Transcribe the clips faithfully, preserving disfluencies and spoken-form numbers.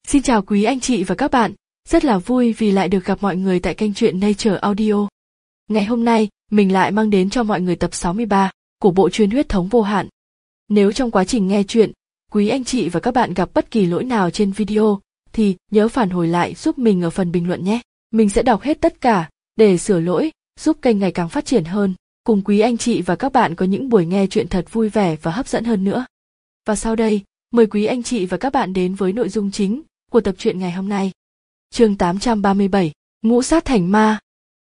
Xin chào quý anh chị và các bạn, rất là vui vì lại được gặp mọi người tại kênh truyện Nature Audio. Ngày hôm nay, mình lại mang đến cho mọi người tập sáu mươi ba của bộ truyện Huyết thống vô hạn. Nếu trong quá trình nghe truyện, quý anh chị và các bạn gặp bất kỳ lỗi nào trên video, thì nhớ phản hồi lại giúp mình ở phần bình luận nhé. Mình sẽ đọc hết tất cả, để sửa lỗi, giúp kênh ngày càng phát triển hơn, cùng quý anh chị và các bạn có những buổi nghe truyện thật vui vẻ và hấp dẫn hơn nữa. Và sau đây, mời quý anh chị và các bạn đến với nội dung chính của tập truyện ngày hôm nay. Chương tám trăm ba mươi bảy, Ngũ sát thành ma.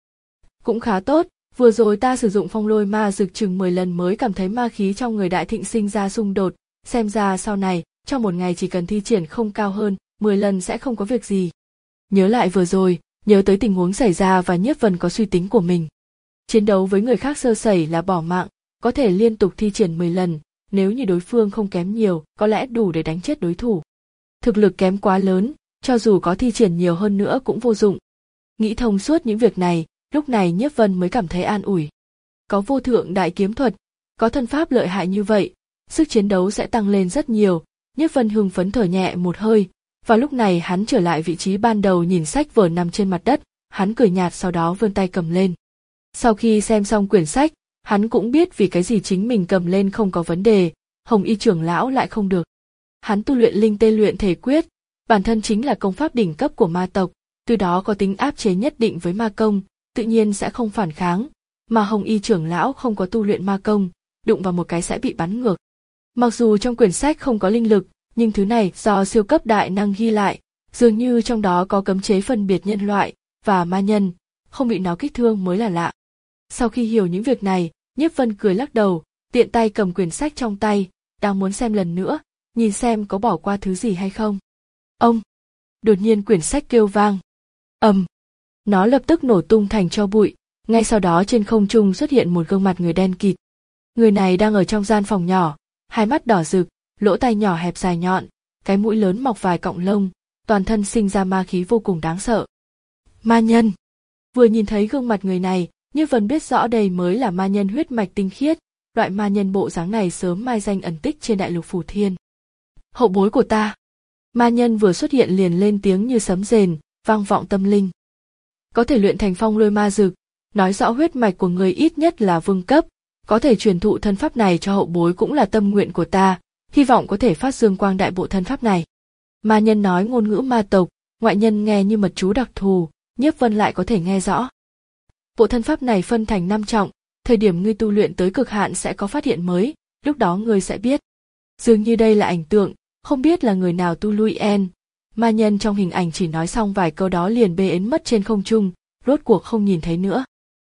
Cũng khá tốt, vừa rồi ta sử dụng phong lôi ma dược chừng mười lần mới cảm thấy ma khí trong người Đại Thịnh sinh ra xung đột, xem ra sau này, trong một ngày chỉ cần thi triển không cao hơn mười lần sẽ không có việc gì. Nhớ lại vừa rồi, nhớ tới tình huống xảy ra và Nhiếp Vân có suy tính của mình. Chiến đấu với người khác sơ sẩy là bỏ mạng, có thể liên tục thi triển mười lần, nếu như đối phương không kém nhiều, có lẽ đủ để đánh chết đối thủ. Thực lực kém quá lớn, cho dù có thi triển nhiều hơn nữa cũng vô dụng. Nghĩ thông suốt những việc này, lúc này Nhiếp Vân mới cảm thấy an ủi. Có vô thượng đại kiếm thuật, có thân pháp lợi hại như vậy, sức chiến đấu sẽ tăng lên rất nhiều. Nhiếp Vân hưng phấn thở nhẹ một hơi, và lúc này hắn trở lại vị trí ban đầu nhìn sách vở nằm trên mặt đất, hắn cười nhạt sau đó vươn tay cầm lên. Sau khi xem xong quyển sách, hắn cũng biết vì cái gì chính mình cầm lên không có vấn đề, Hồng Y trưởng lão lại không được. Hắn tu luyện linh tê luyện thể quyết, bản thân chính là công pháp đỉnh cấp của ma tộc, từ đó có tính áp chế nhất định với ma công, tự nhiên sẽ không phản kháng, mà Hồng Y trưởng lão không có tu luyện ma công, đụng vào một cái sẽ bị bắn ngược. Mặc dù trong quyển sách không có linh lực, nhưng thứ này do siêu cấp đại năng ghi lại, dường như trong đó có cấm chế phân biệt nhân loại và ma nhân, không bị nó kích thương mới là lạ. Sau khi hiểu những việc này, Nhiếp Vân cười lắc đầu, tiện tay cầm quyển sách trong tay, đang muốn xem lần nữa, nhìn xem có bỏ qua thứ gì hay không. Ông! Đột nhiên quyển sách kêu vang. Ầm! Nó lập tức nổ tung thành tro bụi, ngay sau đó trên không trung xuất hiện một gương mặt người đen kịt. Người này đang ở trong gian phòng nhỏ, hai mắt đỏ rực, lỗ tai nhỏ hẹp dài nhọn, cái mũi lớn mọc vài cọng lông, toàn thân sinh ra ma khí vô cùng đáng sợ. Ma nhân! Vừa nhìn thấy gương mặt người này, Nhiếp Vân biết rõ đây mới là ma nhân huyết mạch tinh khiết, loại ma nhân bộ dáng này sớm mai danh ẩn tích trên đại lục Phù Thiên. Hậu bối của ta! Ma nhân vừa xuất hiện liền lên tiếng như sấm rền, vang vọng tâm linh. Có thể luyện thành phong lôi ma dược, nói rõ huyết mạch của người ít nhất là vương cấp, có thể truyền thụ thân pháp này cho hậu bối cũng là tâm nguyện của ta, hy vọng có thể phát dương quang đại bộ thân pháp này. Ma nhân nói ngôn ngữ ma tộc, ngoại nhân nghe như mật chú đặc thù, Nhiếp Vân lại có thể nghe rõ. Bộ thân pháp này phân thành năm trọng, thời điểm ngươi tu luyện tới cực hạn sẽ có phát hiện mới, lúc đó ngươi sẽ biết. Dường như đây là ảnh tượng, không biết là người nào tu lui en. Ma nhân trong hình ảnh chỉ nói xong vài câu đó liền bê ến mất trên không trung, rốt cuộc không nhìn thấy nữa.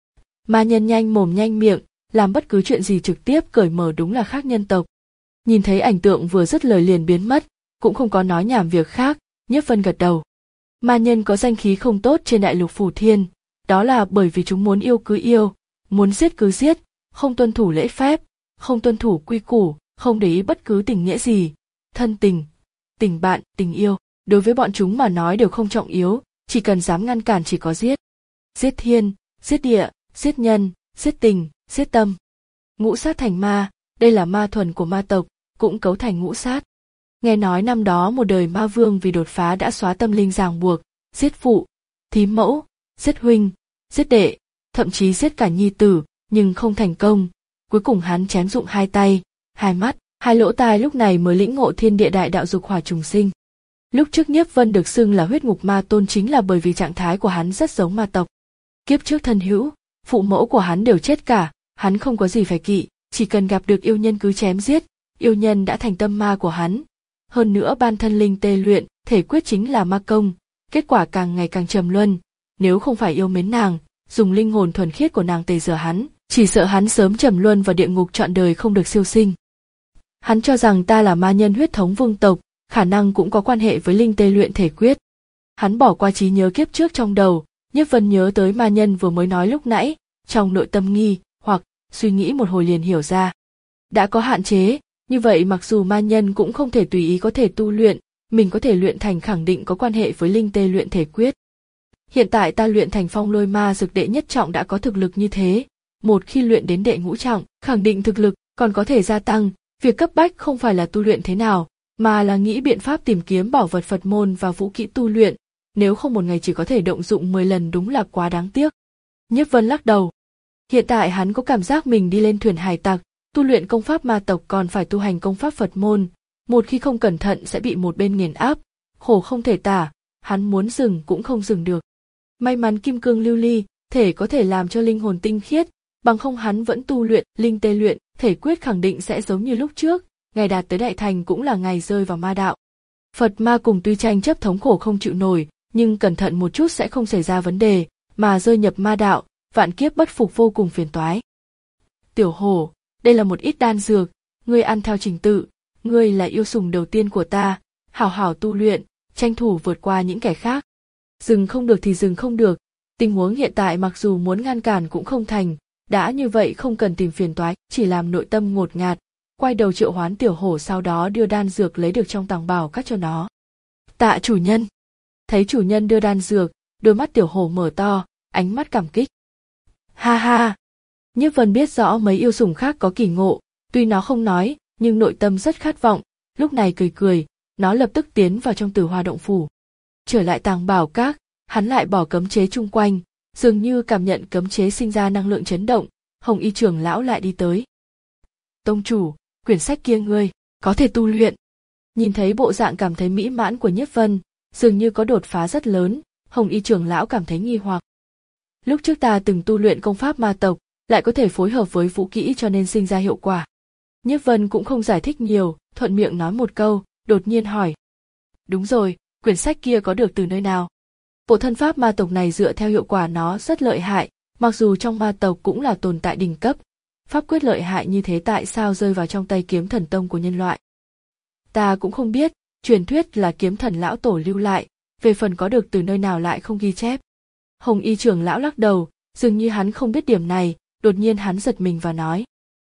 Ma nhân nhanh mồm nhanh miệng, làm bất cứ chuyện gì trực tiếp cởi mở đúng là khác nhân tộc. Nhìn thấy ảnh tượng vừa dứt lời liền biến mất, cũng không có nói nhảm việc khác, Nhiếp Vân gật đầu. Ma nhân có danh khí không tốt trên đại lục Phù Thiên, đó là bởi vì chúng muốn yêu cứ yêu, muốn giết cứ giết, không tuân thủ lễ phép, không tuân thủ quy củ, không để ý bất cứ tình nghĩa gì, thân tình, tình bạn, tình yêu, đối với bọn chúng mà nói đều không trọng yếu, chỉ cần dám ngăn cản chỉ có giết. Giết thiên, giết địa, giết nhân, giết tình, giết tâm. Ngũ sát thành ma, đây là ma thuần của ma tộc, cũng cấu thành ngũ sát. Nghe nói năm đó một đời ma vương vì đột phá đã xóa tâm linh ràng buộc, giết phụ, thím mẫu, giết huynh, giết đệ, thậm chí giết cả nhi tử, nhưng không thành công. Cuối cùng hắn chém dụng hai tay, hai mắt, hai lỗ tai lúc này mới lĩnh ngộ thiên địa đại đạo dục hỏa trùng sinh. Lúc trước Nhiếp Vân được xưng là huyết ngục ma tôn chính là bởi vì trạng thái của hắn rất giống ma tộc. Kiếp trước thân hữu, phụ mẫu của hắn đều chết cả, hắn không có gì phải kỵ, chỉ cần gặp được yêu nhân cứ chém giết, yêu nhân đã thành tâm ma của hắn. Hơn nữa ban thân linh tê luyện, thể quyết chính là ma công, kết quả càng ngày càng trầm luân, nếu không phải yêu mến nàng, dùng linh hồn thuần khiết của nàng tẩy rửa hắn, chỉ sợ hắn sớm trầm luân vào địa ngục trọn đời không được siêu sinh. Hắn cho rằng ta là ma nhân huyết thống vương tộc, khả năng cũng có quan hệ với linh tê luyện thể quyết. Hắn bỏ qua trí nhớ kiếp trước trong đầu, Nhiếp Vân nhớ tới ma nhân vừa mới nói lúc nãy, trong nội tâm nghi, hoặc suy nghĩ một hồi liền hiểu ra. Đã có hạn chế, như vậy mặc dù ma nhân cũng không thể tùy ý có thể tu luyện, mình có thể luyện thành khẳng định có quan hệ với linh tê luyện thể quyết. Hiện tại ta luyện thành phong lôi ma dược đệ nhất trọng đã có thực lực như thế, một khi luyện đến đệ ngũ trọng, khẳng định thực lực còn có thể gia tăng, việc cấp bách không phải là tu luyện thế nào, mà là nghĩ biện pháp tìm kiếm bảo vật Phật môn và vũ kỹ tu luyện, nếu không một ngày chỉ có thể động dụng mười lần đúng là quá đáng tiếc. Nhiếp Vân lắc đầu. Hiện tại hắn có cảm giác mình đi lên thuyền hải tặc, tu luyện công pháp ma tộc còn phải tu hành công pháp Phật môn, một khi không cẩn thận sẽ bị một bên nghiền áp, khổ không thể tả, hắn muốn dừng cũng không dừng được. May mắn kim cương lưu ly, thể có thể làm cho linh hồn tinh khiết, bằng không hắn vẫn tu luyện, linh tê luyện, thể quyết khẳng định sẽ giống như lúc trước, ngày đạt tới đại thành cũng là ngày rơi vào ma đạo. Phật ma cùng tuy tranh chấp thống khổ không chịu nổi, nhưng cẩn thận một chút sẽ không xảy ra vấn đề, mà rơi nhập ma đạo, vạn kiếp bất phục vô cùng phiền toái. Tiểu hổ, đây là một ít đan dược, ngươi ăn theo trình tự, ngươi là yêu sủng đầu tiên của ta, hảo hảo tu luyện, tranh thủ vượt qua những kẻ khác. Dừng không được thì dừng không được, tình huống hiện tại mặc dù muốn ngăn cản cũng không thành, đã như vậy không cần tìm phiền toái, chỉ làm nội tâm ngột ngạt, quay đầu triệu hoán tiểu hổ sau đó đưa đan dược lấy được trong tàng bảo cắt cho nó. Tạ chủ nhân. Thấy chủ nhân đưa đan dược, đôi mắt tiểu hổ mở to, ánh mắt cảm kích. Ha ha. Nhiếp Vân biết rõ mấy yêu sủng khác có kỳ ngộ, tuy nó không nói, nhưng nội tâm rất khát vọng, lúc này cười cười, nó lập tức tiến vào trong Tử Hoa động phủ. Trở lại tàng bảo các, hắn lại bỏ cấm chế chung quanh, dường như cảm nhận cấm chế sinh ra năng lượng chấn động, Hồng Y trưởng lão lại đi tới. Tông chủ, quyển sách kia ngươi, có thể tu luyện. Nhìn thấy bộ dạng cảm thấy mỹ mãn của Nhiếp Vân, dường như có đột phá rất lớn, Hồng Y trưởng lão cảm thấy nghi hoặc. Lúc trước ta từng tu luyện công pháp ma tộc, lại có thể phối hợp với vũ kỹ cho nên sinh ra hiệu quả. Nhiếp Vân cũng không giải thích nhiều, thuận miệng nói một câu, đột nhiên hỏi. Đúng rồi, quyển sách kia có được từ nơi nào? Bộ thân pháp ma tộc này dựa theo hiệu quả nó rất lợi hại, mặc dù trong ma tộc cũng là tồn tại đỉnh cấp. Pháp quyết lợi hại như thế tại sao rơi vào trong tay kiếm thần tông của nhân loại? Ta cũng không biết, truyền thuyết là kiếm thần lão tổ lưu lại, về phần có được từ nơi nào lại không ghi chép. Hồng Y trưởng lão lắc đầu, dường như hắn không biết điểm này, đột nhiên hắn giật mình và nói.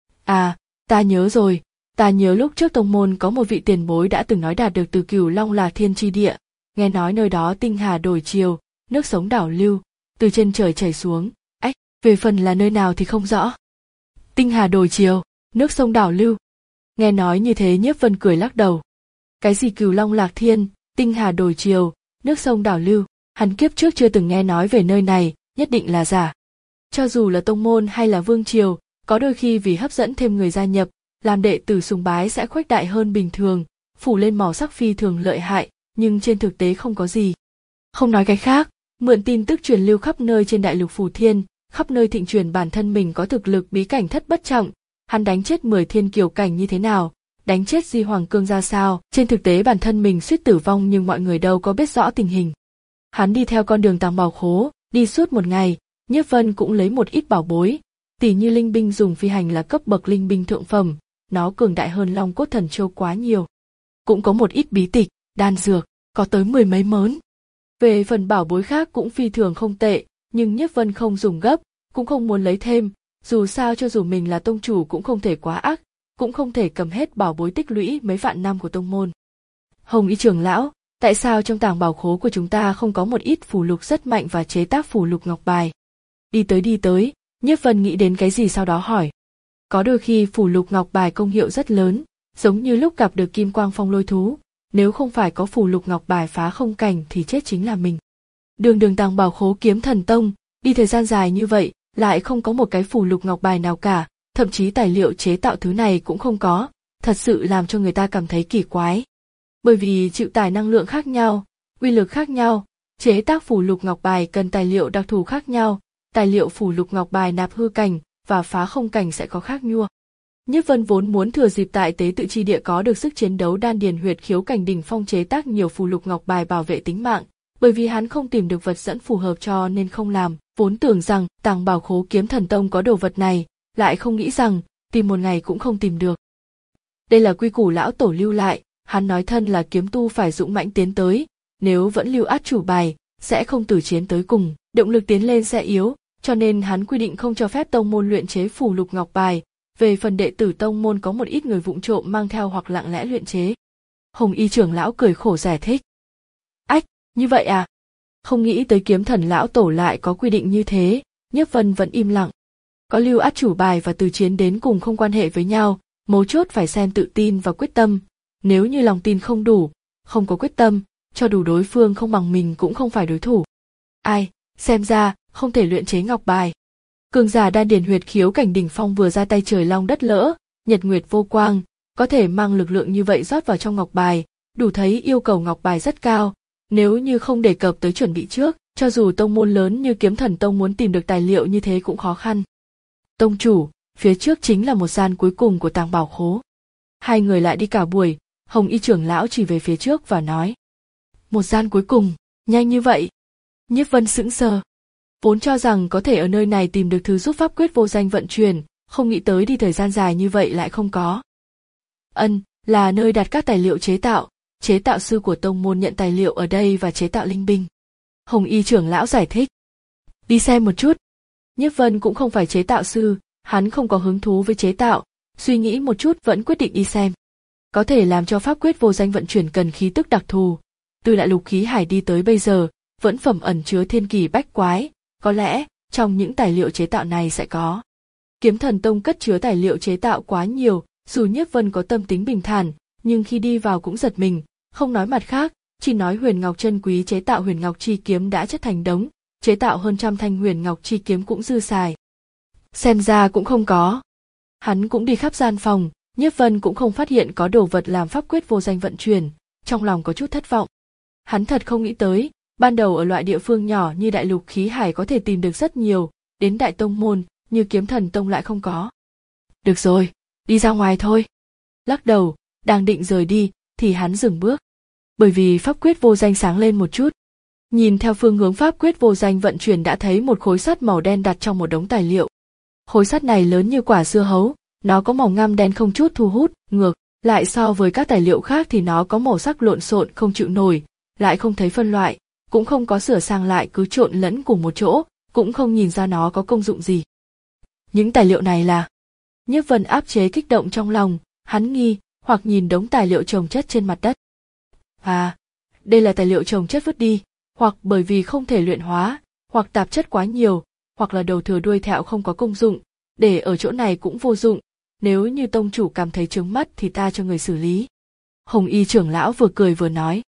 À, ta nhớ rồi, ta nhớ lúc trước tông môn có một vị tiền bối đã từng nói đạt được từ Cửu Long Lạc Thiên chi địa, nghe nói nơi đó tinh hà đổi chiều, nước sống đảo lưu, từ trên trời chảy xuống, ách, về phần là nơi nào thì không rõ. Tinh hà đổi chiều, nước sông đảo lưu. Nghe nói như thế Nhiếp Vân cười lắc đầu. Cái gì Cửu Long Lạc Thiên, tinh hà đổi chiều, nước sông đảo lưu, hắn kiếp trước chưa từng nghe nói về nơi này, nhất định là giả. Cho dù là tông môn hay là vương triều, có đôi khi vì hấp dẫn thêm người gia nhập, làm đệ tử sùng bái sẽ khuếch đại hơn bình thường, phủ lên màu sắc phi thường lợi hại, nhưng trên thực tế không có gì. Không nói cái khác, mượn tin tức truyền lưu khắp nơi trên đại lục Phù Thiên, khắp nơi thịnh truyền bản thân mình có thực lực bí cảnh thất bất trọng, hắn đánh chết mười thiên kiều cảnh như thế nào, đánh chết Di Hoàng Cương ra sao, trên thực tế bản thân mình suýt tử vong nhưng mọi người đâu có biết rõ tình hình. Hắn đi theo con đường tàng bảo khố, đi suốt một ngày, Nhiếp Vân cũng lấy một ít bảo bối, tỉ như linh binh dùng phi hành là cấp bậc linh binh thượng phẩm, nó cường đại hơn Long Cốt Thần Châu quá nhiều. Cũng có một ít bí tịch, đan dược, có tới mười mấy mớn. Về phần bảo bối khác cũng phi thường không tệ, nhưng Nhiếp Vân không dùng gấp, cũng không muốn lấy thêm, dù sao cho dù mình là tông chủ cũng không thể quá ác, cũng không thể cầm hết bảo bối tích lũy mấy vạn năm của tông môn. Hồng Y trưởng lão, tại sao trong tàng bảo khố của chúng ta không có một ít phù lục rất mạnh và chế tác phù lục ngọc bài? Đi tới đi tới, Nhiếp Vân nghĩ đến cái gì sau đó hỏi. Có đôi khi phù lục ngọc bài công hiệu rất lớn, giống như lúc gặp được kim quang phong lôi thú, nếu không phải có phù lục ngọc bài phá không cảnh thì chết chính là mình. Đường đường tàng bảo khố kiếm thần tông, đi thời gian dài như vậy, lại không có một cái phù lục ngọc bài nào cả, thậm chí tài liệu chế tạo thứ này cũng không có, thật sự làm cho người ta cảm thấy kỳ quái. Bởi vì chịu tải năng lượng khác nhau, uy lực khác nhau, chế tác phù lục ngọc bài cần tài liệu đặc thù khác nhau, tài liệu phù lục ngọc bài nạp hư cảnh và phá không cảnh sẽ có khác nhau. Nhiếp Vân vốn muốn thừa dịp tại tế tự chi địa có được sức chiến đấu đan điền huyệt khiếu cảnh đỉnh phong chế tác nhiều phù lục ngọc bài bảo vệ tính mạng, bởi vì hắn không tìm được vật dẫn phù hợp cho nên không làm, vốn tưởng rằng tàng bảo khố kiếm thần tông có đồ vật này, lại không nghĩ rằng tìm một ngày cũng không tìm được. Đây là quy củ lão tổ lưu lại, hắn nói thân là kiếm tu phải dũng mãnh tiến tới, nếu vẫn lưu át chủ bài, sẽ không tử chiến tới cùng, động lực tiến lên sẽ yếu, cho nên hắn quy định không cho phép tông môn luyện chế phù lục ngọc bài. Về phần đệ tử tông môn có một ít người vụng trộm mang theo hoặc lặng lẽ luyện chế. Hồng Y trưởng lão cười khổ giải thích. Ách, như vậy à? Không nghĩ tới kiếm thần lão tổ lại có quy định như thế, Nhiếp Vân vẫn im lặng. Có lưu át chủ bài và từ chiến đến cùng không quan hệ với nhau, mấu chốt phải xem tự tin và quyết tâm. Nếu như lòng tin không đủ, không có quyết tâm, cho dù đối phương không bằng mình cũng không phải đối thủ. Ai, xem ra, không thể luyện chế ngọc bài. Cường giả đan điền huyệt khiếu cảnh đỉnh phong vừa ra tay trời long đất lỡ, nhật nguyệt vô quang, có thể mang lực lượng như vậy rót vào trong ngọc bài, đủ thấy yêu cầu ngọc bài rất cao. Nếu như không đề cập tới chuẩn bị trước, cho dù tông môn lớn như Kiếm Thần Tông muốn tìm được tài liệu như thế cũng khó khăn. Tông chủ, phía trước chính là một gian cuối cùng của tàng bảo khố. Hai người lại đi cả buổi, Hồng Y trưởng lão chỉ về phía trước và nói. Một gian cuối cùng, nhanh như vậy. Nhiếp Vân sững sờ. Vốn cho rằng có thể ở nơi này tìm được thứ giúp pháp quyết vô danh vận chuyển, không nghĩ tới đi thời gian dài như vậy lại không có. Ân, là nơi đặt các tài liệu chế tạo, chế tạo sư của tông môn nhận tài liệu ở đây và chế tạo linh binh. Hồng Y trưởng lão giải thích. Đi xem một chút. Nhiếp Vân cũng không phải chế tạo sư, hắn không có hứng thú với chế tạo, suy nghĩ một chút vẫn quyết định đi xem. Có thể làm cho pháp quyết vô danh vận chuyển cần khí tức đặc thù. Từ đại lục khí hải đi tới bây giờ, vẫn phẩm ẩn chứa thiên kỳ bách quái, có lẽ trong những tài liệu chế tạo này sẽ có. Kiếm Thần Tông cất chứa tài liệu chế tạo quá nhiều, dù Nhiếp Vân có tâm tính bình thản, nhưng khi đi vào cũng giật mình, không nói mặt khác, chỉ nói huyền ngọc chân quý chế tạo huyền ngọc chi kiếm đã chất thành đống, chế tạo hơn trăm thanh huyền ngọc chi kiếm cũng dư xài. Xem ra cũng không có. Hắn cũng đi khắp gian phòng, Nhiếp Vân cũng không phát hiện có đồ vật làm pháp quyết vô danh vận chuyển, trong lòng có chút thất vọng. Hắn thật không nghĩ tới, ban đầu ở loại địa phương nhỏ như đại lục khí hải có thể tìm được rất nhiều, đến đại tông môn như Kiếm Thần Tông lại không có. Được rồi, đi ra ngoài thôi. Lắc đầu, đang định rời đi, thì hắn dừng bước. Bởi vì pháp quyết vô danh sáng lên một chút. Nhìn theo phương hướng pháp quyết vô danh vận chuyển đã thấy một khối sắt màu đen đặt trong một đống tài liệu. Khối sắt này lớn như quả dưa hấu, nó có màu ngăm đen không chút thu hút, ngược lại so với các tài liệu khác thì nó có màu sắc lộn xộn không chịu nổi, lại không thấy phân loại, cũng không có sửa sang lại cứ trộn lẫn cùng một chỗ, cũng không nhìn ra nó có công dụng gì. Những tài liệu này là... Nhiếp Vân áp chế kích động trong lòng, hắn nghi, hoặc nhìn đống tài liệu chồng chất trên mặt đất. À, đây là tài liệu chồng chất vứt đi, hoặc bởi vì không thể luyện hóa, hoặc tạp chất quá nhiều, hoặc là đầu thừa đuôi thẹo không có công dụng, để ở chỗ này cũng vô dụng, nếu như tông chủ cảm thấy chướng mắt thì ta cho người xử lý. Hồng Y trưởng lão vừa cười vừa nói.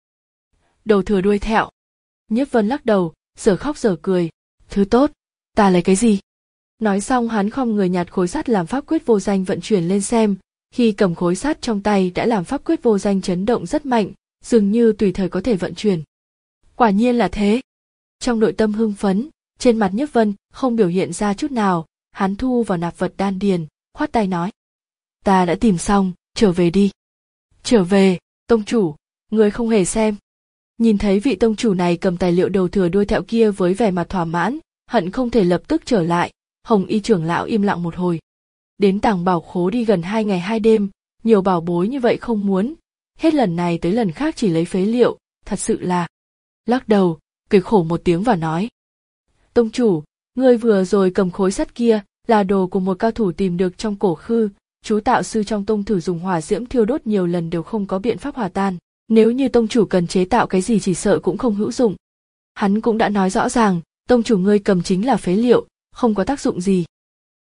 Đầu thừa đuôi thẹo. Nhiếp Vân lắc đầu, giờ khóc giờ cười, thứ tốt, ta lấy cái gì? Nói xong hắn khom người nhặt khối sắt làm pháp quyết vô danh vận chuyển lên xem, khi cầm khối sắt trong tay đã làm pháp quyết vô danh chấn động rất mạnh, dường như tùy thời có thể vận chuyển. Quả nhiên là thế. Trong nội tâm hưng phấn, trên mặt Nhiếp Vân không biểu hiện ra chút nào, hắn thu vào nạp vật đan điền, khoát tay nói. Ta đã tìm xong, trở về đi. Trở về, tông chủ, người không hề xem. Nhìn thấy vị tông chủ này cầm tài liệu đầu thừa đuôi thẹo kia với vẻ mặt thỏa mãn, hận không thể lập tức trở lại, Hồng Y trưởng lão im lặng một hồi. Đến tàng bảo khố đi gần hai ngày hai đêm, nhiều bảo bối như vậy không muốn, hết lần này tới lần khác chỉ lấy phế liệu, thật sự là... Lắc đầu, cười khổ một tiếng và nói. Tông chủ, người vừa rồi cầm khối sắt kia là đồ của một cao thủ tìm được trong cổ khư, chú tạo sư trong tông thử dùng hỏa diễm thiêu đốt nhiều lần đều không có biện pháp hòa tan, nếu như tông chủ cần chế tạo cái gì chỉ sợ cũng không hữu dụng. Hắn cũng đã nói rõ ràng, tông chủ ngươi cầm chính là phế liệu, không có tác dụng gì.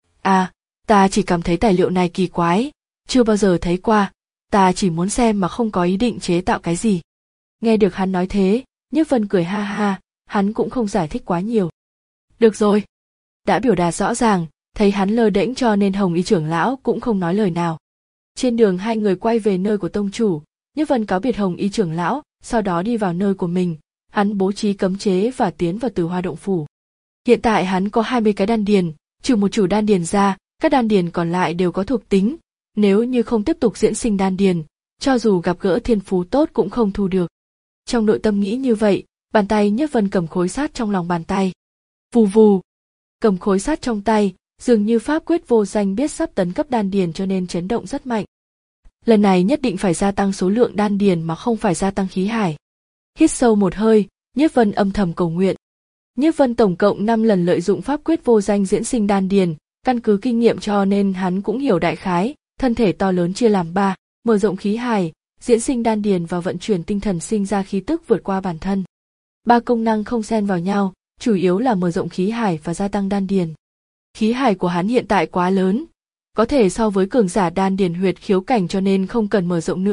À, ta chỉ cảm thấy tài liệu này kỳ quái, chưa bao giờ thấy qua, ta chỉ muốn xem mà không có ý định chế tạo cái gì. Nghe được hắn nói thế, Nhiếp Vân cười ha ha, hắn cũng không giải thích quá nhiều. Được rồi. Đã biểu đạt rõ ràng, thấy hắn lơ đễnh cho nên Hồng Y trưởng lão cũng không nói lời nào. Trên đường hai người quay về nơi của tông chủ, Nhiếp Vân cáo biệt Hồng Y trưởng lão, sau đó đi vào nơi của mình, hắn bố trí cấm chế và tiến vào Tử Hoa động phủ. Hiện tại hắn có hai mươi cái đan điền, trừ một chủ đan điền ra, các đan điền còn lại đều có thuộc tính, nếu như không tiếp tục diễn sinh đan điền, cho dù gặp gỡ thiên phú tốt cũng không thu được. Trong nội tâm nghĩ như vậy, bàn tay Nhiếp Vân cầm khối sắt trong lòng bàn tay. Vù vù, cầm khối sắt trong tay, dường như pháp quyết vô danh biết sắp tấn cấp đan điền cho nên chấn động rất mạnh. Lần này nhất định phải gia tăng số lượng đan điền mà không phải gia tăng khí hải. Hít sâu một hơi, Nhiếp Vân âm thầm cầu nguyện. Nhiếp Vân tổng cộng năm lần lợi dụng pháp quyết vô danh diễn sinh đan điền, căn cứ kinh nghiệm cho nên hắn cũng hiểu đại khái, thân thể to lớn chia làm ba, mở rộng khí hải, diễn sinh đan điền và vận chuyển tinh thần sinh ra khí tức vượt qua bản thân. Ba công năng không xen vào nhau, chủ yếu là mở rộng khí hải và gia tăng đan điền. Khí hải của hắn hiện tại quá lớn, có thể so với cường giả đan điền huyệt khiếu cảnh cho nên không cần mở rộng nữa,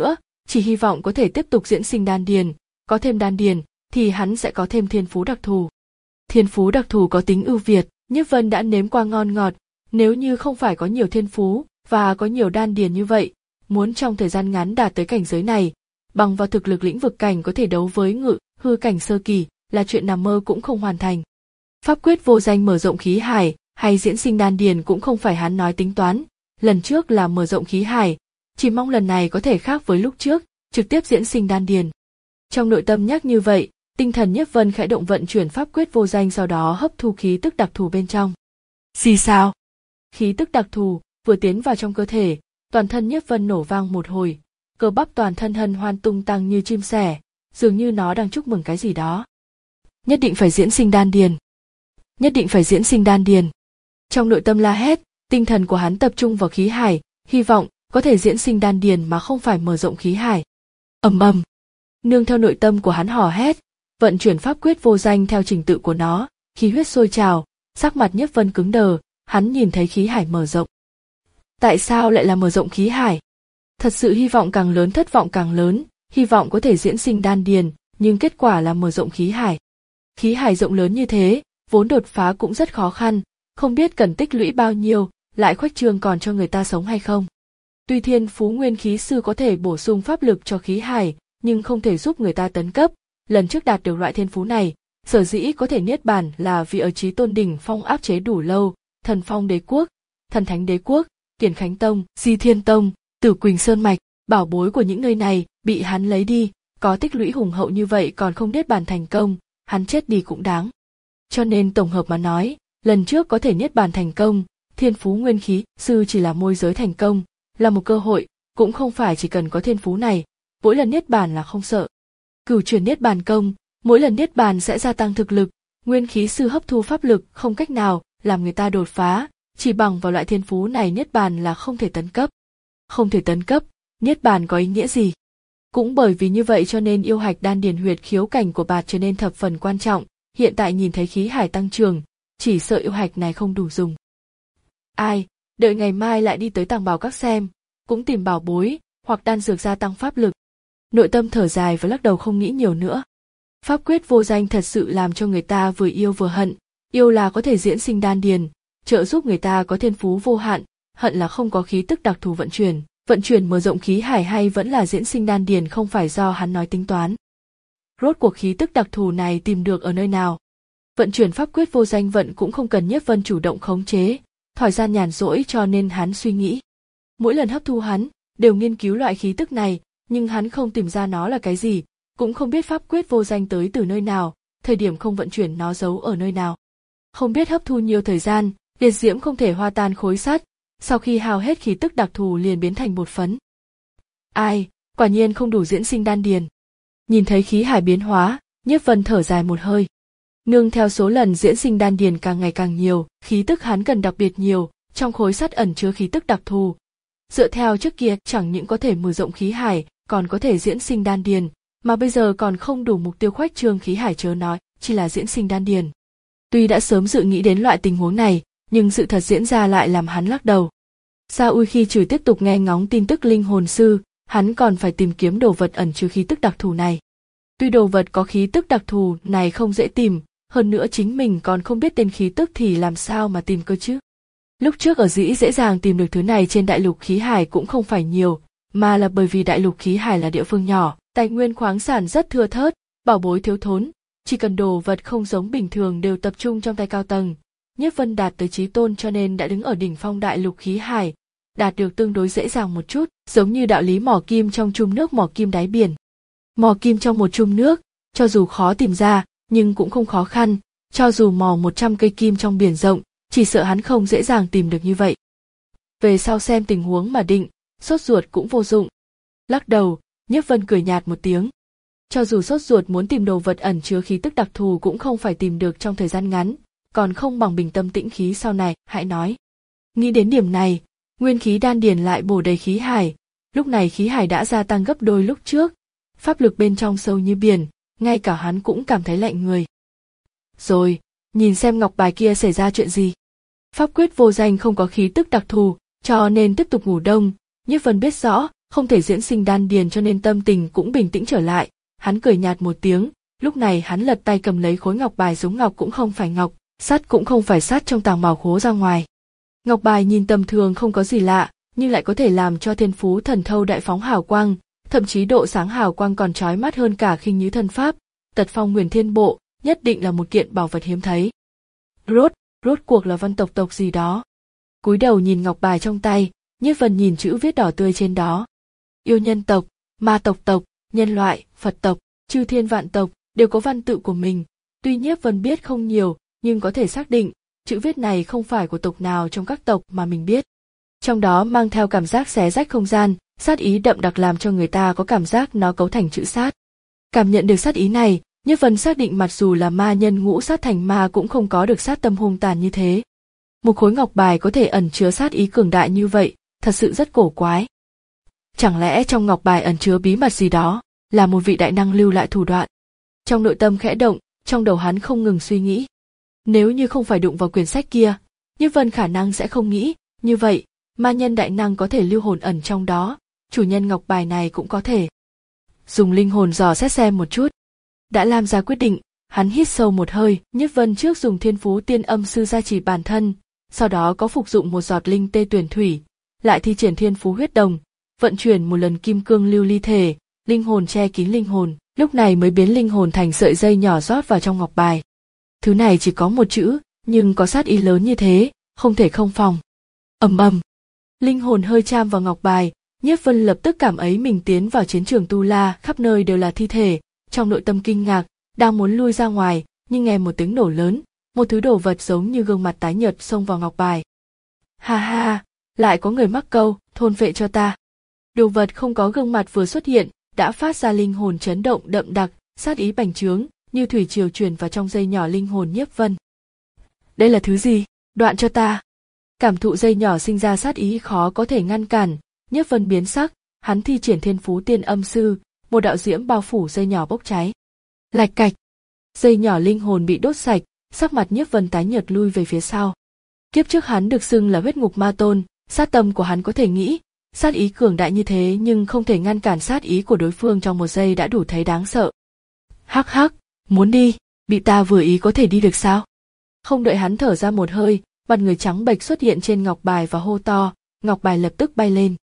chỉ hy vọng có thể tiếp tục diễn sinh đan điền, có thêm đan điền thì hắn sẽ có thêm thiên phú đặc thù. Thiên phú đặc thù có tính ưu việt, Nhiếp Vân đã nếm qua ngon ngọt, nếu như không phải có nhiều thiên phú và có nhiều đan điền như vậy, muốn trong thời gian ngắn đạt tới cảnh giới này, bằng vào thực lực lĩnh vực cảnh có thể đấu với ngự hư cảnh sơ kỳ là chuyện nằm mơ cũng không hoàn thành. Pháp quyết vô danh mở rộng khí hải hay diễn sinh đan điền cũng không phải hắn nói tính toán, lần trước là mở rộng khí hải, chỉ mong lần này có thể khác với lúc trước, trực tiếp diễn sinh đan điền. Trong nội tâm nhắc như vậy, tinh thần Nhiếp Vân khẽ động vận chuyển pháp quyết vô danh, sau đó hấp thu khí tức đặc thù bên trong. Xì sao? Khí tức đặc thù vừa tiến vào trong cơ thể, toàn thân Nhiếp Vân nổ vang một hồi, cơ bắp toàn thân hân hoan tung tăng như chim sẻ, dường như nó đang chúc mừng cái gì đó. Nhất định phải diễn sinh đan điền. Nhất định phải diễn sinh đan điền. Trong nội tâm la hét, tinh thần của hắn tập trung vào khí hải, hy vọng có thể diễn sinh đan điền mà không phải mở rộng khí hải. Ầm ầm. Nương theo nội tâm của hắn hò hét, vận chuyển pháp quyết vô danh theo trình tự của nó, khí huyết sôi trào, sắc mặt Nhiếp Vân cứng đờ, hắn nhìn thấy khí hải mở rộng. Tại sao lại là mở rộng khí hải? Thật sự hy vọng càng lớn thất vọng càng lớn, hy vọng có thể diễn sinh đan điền, nhưng kết quả là mở rộng khí hải. Khí hải rộng lớn như thế, vốn đột phá cũng rất khó khăn, không biết cần tích lũy bao nhiêu, lại khuếch trương còn cho người ta sống hay không. Tuy thiên phú nguyên khí sư có thể bổ sung pháp lực cho khí hải, nhưng không thể giúp người ta tấn cấp. Lần trước đạt được loại thiên phú này, sở dĩ có thể niết bàn là vì ở Chí Tôn đỉnh phong áp chế đủ lâu, Thần Phong đế quốc, Thần Thánh đế quốc, Kiền Khánh tông, Di Thiên tông, Tử Quỳnh sơn mạch, bảo bối của những nơi này bị hắn lấy đi, có tích lũy hùng hậu như vậy còn không niết bàn thành công, hắn chết đi cũng đáng. Cho nên tổng hợp mà nói, lần trước có thể niết bàn thành công, thiên phú nguyên khí sư chỉ là môi giới thành công, là một cơ hội, cũng không phải chỉ cần có thiên phú này, mỗi lần niết bàn là không sợ. Cửu chuyển niết bàn công, mỗi lần niết bàn sẽ gia tăng thực lực, nguyên khí sư hấp thu pháp lực không cách nào làm người ta đột phá, chỉ bằng vào loại thiên phú này niết bàn là không thể tấn cấp. Không thể tấn cấp, niết bàn có ý nghĩa gì? Cũng bởi vì như vậy cho nên yêu hạch đan điền huyệt khiếu cảnh của bạt trở nên thập phần quan trọng, hiện tại nhìn thấy khí hải tăng trưởng, chỉ sợ yêu hạch này không đủ dùng. Ai, đợi ngày mai lại đi tới Tàng Bảo Các xem, cũng tìm bảo bối, hoặc đan dược gia tăng pháp lực. Nội tâm thở dài và lắc đầu không nghĩ nhiều nữa. Pháp quyết vô danh thật sự làm cho người ta vừa yêu vừa hận, yêu là có thể diễn sinh đan điền, trợ giúp người ta có thiên phú vô hạn, hận là không có khí tức đặc thù vận chuyển, vận chuyển mở rộng khí hải hay vẫn là diễn sinh đan điền không phải do hắn nói tính toán. Rốt cuộc khí tức đặc thù này tìm được ở nơi nào? Vận chuyển pháp quyết vô danh vận cũng không cần Nhiếp Vân chủ động khống chế, thời gian nhàn rỗi cho nên hắn suy nghĩ. Mỗi lần hấp thu hắn đều nghiên cứu loại khí tức này, nhưng hắn không tìm ra nó là cái gì, cũng không biết pháp quyết vô danh tới từ nơi nào, thời điểm không vận chuyển nó giấu ở nơi nào. Không biết hấp thu nhiều thời gian, liệt diễm không thể hòa tan khối sắt, sau khi hao hết khí tức đặc thù liền biến thành bột phấn. Ai, quả nhiên không đủ diễn sinh đan điền. Nhìn thấy khí hải biến hóa, Nhiếp Vân thở dài một hơi. Nương theo số lần diễn sinh đan điền càng ngày càng nhiều, khí tức hắn cần đặc biệt nhiều, trong khối sắt ẩn chứa khí tức đặc thù. Dựa theo trước kia chẳng những có thể mở rộng khí hải, còn có thể diễn sinh đan điền, mà bây giờ còn không đủ mục tiêu khuếch trương khí hải chớ nói, chỉ là diễn sinh đan điền. Tuy đã sớm dự nghĩ đến loại tình huống này, nhưng sự thật diễn ra lại làm hắn lắc đầu. Sa Ui khi trừ tiếp tục nghe ngóng tin tức linh hồn sư, hắn còn phải tìm kiếm đồ vật ẩn chứa khí tức đặc thù này. Tuy đồ vật có khí tức đặc thù này không dễ tìm, hơn nữa chính mình còn không biết tên khí tức thì làm sao mà tìm cơ chứ. Lúc trước ở dĩ dễ dàng tìm được thứ này trên đại lục khí hải cũng không phải nhiều, mà là bởi vì đại lục khí hải là địa phương nhỏ, tài nguyên khoáng sản rất thưa thớt, bảo bối thiếu thốn, chỉ cần đồ vật không giống bình thường đều tập trung trong tay cao tầng. Nhiếp Vân đạt tới chí tôn cho nên đã đứng ở đỉnh phong đại lục khí hải, đạt được tương đối dễ dàng một chút, giống như đạo lý mỏ kim trong chum nước mỏ kim đáy biển. Mỏ kim trong một chum nước, cho dù khó tìm ra, nhưng cũng không khó khăn, cho dù mò một trăm cây kim trong biển rộng, chỉ sợ hắn không dễ dàng tìm được như vậy. Về sau xem tình huống mà định, sốt ruột cũng vô dụng. Lắc đầu, Nhiếp Vân cười nhạt một tiếng. Cho dù sốt ruột muốn tìm đồ vật ẩn chứa khí tức đặc thù cũng không phải tìm được trong thời gian ngắn, còn không bằng bình tâm tĩnh khí sau này, hãy nói. Nghĩ đến điểm này, nguyên khí đan điền lại bổ đầy khí hải, lúc này khí hải đã gia tăng gấp đôi lúc trước, pháp lực bên trong sâu như biển, ngay cả hắn cũng cảm thấy lạnh người. Rồi, nhìn xem ngọc bài kia xảy ra chuyện gì. Pháp quyết vô danh không có khí tức đặc thù, cho nên tiếp tục ngủ đông, Nhiếp Vân biết rõ, không thể diễn sinh đan điền cho nên tâm tình cũng bình tĩnh trở lại, hắn cười nhạt một tiếng, lúc này hắn lật tay cầm lấy khối ngọc bài giống ngọc cũng không phải ngọc, sắt cũng không phải sắt trong tàng bảo khố ra ngoài. Ngọc bài nhìn tầm thường không có gì lạ, nhưng lại có thể làm cho thiên phú thần thâu đại phóng hào quang, thậm chí độ sáng hào quang còn chói mắt hơn cả khinh nhứ thân pháp, tật phong nguyền thiên bộ, nhất định là một kiện bảo vật hiếm thấy. Rốt, rốt cuộc là văn tộc tộc gì đó. Cúi đầu nhìn ngọc bài trong tay, Nhiếp Vân nhìn chữ viết đỏ tươi trên đó. Yêu nhân tộc, ma tộc tộc, nhân loại, Phật tộc, chư thiên vạn tộc đều có văn tự của mình. Tuy Nhiếp Vân biết không nhiều, nhưng có thể xác định, chữ viết này không phải của tộc nào trong các tộc mà mình biết. Trong đó mang theo cảm giác xé rách không gian, sát ý đậm đặc làm cho người ta có cảm giác nó cấu thành chữ sát. Cảm nhận được sát ý này, Nhiếp Vân xác định mặc dù là ma nhân ngũ sát thành ma cũng không có được sát tâm hung tàn như thế. Một khối ngọc bài có thể ẩn chứa sát ý cường đại như vậy, thật sự rất cổ quái. Chẳng lẽ trong ngọc bài ẩn chứa bí mật gì đó, là một vị đại năng lưu lại thủ đoạn? Trong nội tâm khẽ động, trong đầu hắn không ngừng suy nghĩ. Nếu như không phải đụng vào quyển sách kia, Nhiếp Vân khả năng sẽ không nghĩ, như vậy, ma nhân đại năng có thể lưu hồn ẩn trong đó, chủ nhân ngọc bài này cũng có thể. Dùng linh hồn dò xét xem một chút. Đã làm ra quyết định, hắn hít sâu một hơi, Nhiếp Vân trước dùng thiên phú tiên âm sư gia trì bản thân, sau đó có phục dụng một giọt linh tê tuyển thủy, lại thi triển thiên phú huyết đồng, vận chuyển một lần kim cương lưu ly thể, linh hồn che kín linh hồn, lúc này mới biến linh hồn thành sợi dây nhỏ rót vào trong ngọc bài. Thứ này chỉ có một chữ, nhưng có sát ý lớn như thế, không thể không phòng. Ầm ầm, linh hồn hơi chạm vào ngọc bài, Nhiếp Vân lập tức cảm ấy mình tiến vào chiến trường tu la, khắp nơi đều là thi thể, trong nội tâm kinh ngạc, đang muốn lui ra ngoài, nhưng nghe một tiếng nổ lớn, một thứ đồ vật giống như gương mặt tái nhợt xông vào ngọc bài. Ha ha, lại có người mắc câu, thôn vệ cho ta. Đồ vật không có gương mặt vừa xuất hiện, đã phát ra linh hồn chấn động đậm đặc, sát ý bành trướng, như thủy triều truyền vào trong dây nhỏ linh hồn Nhiếp Vân. Đây là thứ gì? Đoạn cho ta. Cảm thụ dây nhỏ sinh ra sát ý khó có thể ngăn cản, Nhiếp Vân biến sắc, hắn thi triển thiên phú tiên âm sư, một đạo diễm bao phủ dây nhỏ bốc cháy. Lạch cạch, dây nhỏ linh hồn bị đốt sạch, sắc mặt Nhiếp Vân tái nhợt lui về phía sau. Kiếp trước hắn được xưng là huyết ngục ma tôn, sát tâm của hắn có thể nghĩ, sát ý cường đại như thế nhưng không thể ngăn cản sát ý của đối phương trong một giây đã đủ thấy đáng sợ. Hắc hắc, muốn đi, bị ta vừa ý có thể đi được sao? Không đợi hắn thở ra một hơi, mặt người trắng bệch xuất hiện trên ngọc bài và hô to, ngọc bài lập tức bay lên.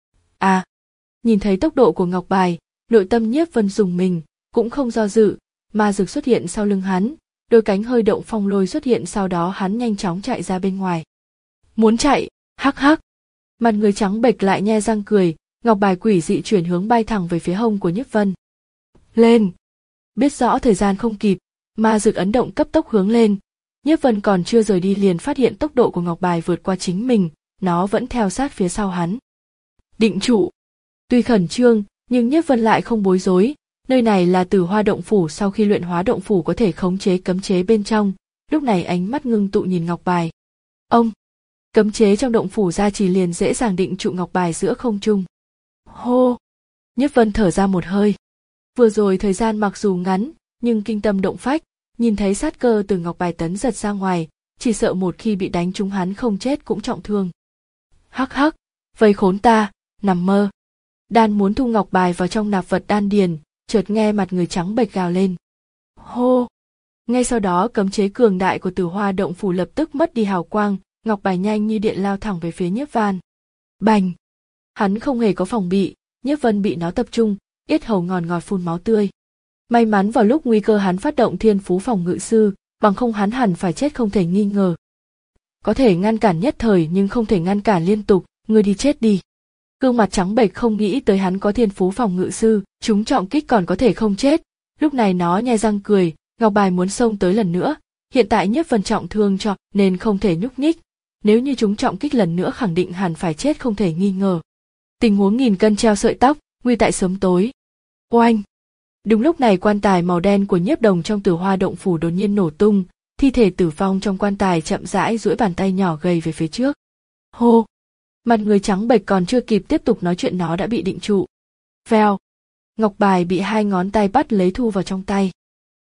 À, nhìn thấy tốc độ của ngọc bài, nội tâm Nhiếp Vân rùng mình, cũng không do dự, ma dược xuất hiện sau lưng hắn, đôi cánh hơi động phong lôi xuất hiện sau đó hắn nhanh chóng chạy ra bên ngoài. Muốn chạy, hắc hắc. Mặt người trắng bệch lại nhe răng cười, ngọc bài quỷ dị chuyển hướng bay thẳng về phía hông của Nhiếp Vân. Lên! Biết rõ thời gian không kịp, ma dược ấn động cấp tốc hướng lên. Nhiếp Vân còn chưa rời đi liền phát hiện tốc độ của ngọc bài vượt qua chính mình, nó vẫn theo sát phía sau hắn. Định trụ! Tuy khẩn trương, nhưng Nhiếp Vân lại không bối rối. Nơi này là Tử Hoa động phủ, sau khi luyện hóa động phủ có thể khống chế cấm chế bên trong, lúc này ánh mắt ngưng tụ nhìn ngọc bài. Ông! Cấm chế trong động phủ gia trì liền dễ dàng định trụ ngọc bài giữa không trung. Hô! Nhiếp Vân thở ra một hơi. Vừa rồi thời gian mặc dù ngắn, nhưng kinh tâm động phách, nhìn thấy sát cơ từ ngọc bài tấn giật ra ngoài, chỉ sợ một khi bị đánh trúng hắn không chết cũng trọng thương. Hắc hắc, vây khốn ta, nằm mơ. Đan muốn thu ngọc bài vào trong nạp vật đan điền, chợt nghe mặt người trắng bệch gào lên. Hô! Ngay sau đó cấm chế cường đại của Tử Hoa động phủ lập tức mất đi hào quang, ngọc bài nhanh như điện lao thẳng về phía Nhiếp Vân. Bành! Hắn không hề có phòng bị, Nhiếp Vân bị nó tập trung, yết hầu ngòn ngọt phun máu tươi. May mắn vào lúc nguy cơ hắn phát động thiên phú phòng ngự sư, bằng không hắn hẳn phải chết không thể nghi ngờ. Có thể ngăn cản nhất thời nhưng không thể ngăn cản liên tục, ngươi đi chết đi. Gương mặt trắng bệch không nghĩ tới hắn có thiên phú phòng ngự sư, chúng trọng kích còn có thể không chết. Lúc này nó nhe răng cười, ngọc bài muốn xông tới lần nữa. Hiện tại Nhiếp Vân trọng thương cho nên không thể nhúc nhích. Nếu như chúng trọng kích lần nữa khẳng định hẳn phải chết không thể nghi ngờ. Tình huống nghìn cân treo sợi tóc, nguy tại sớm tối. Oanh! Đúng lúc này quan tài màu đen của Nhiếp Đồng trong Tử Hoa động phủ đột nhiên nổ tung, thi thể tử vong trong quan tài chậm rãi duỗi bàn tay nhỏ gầy về phía trước. Hô! Mặt người trắng bệch còn chưa kịp tiếp tục nói chuyện nó đã bị định trụ. Vèo! Ngọc bài bị hai ngón tay bắt lấy thu vào trong tay.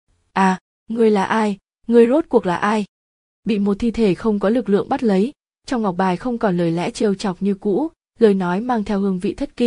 À, ngươi là ai? Ngươi rốt cuộc là ai? Bị một thi thể không có lực lượng bắt lấy, trong ngọc bài không còn lời lẽ trêu chọc như cũ, lời nói mang theo hương vị thất kinh,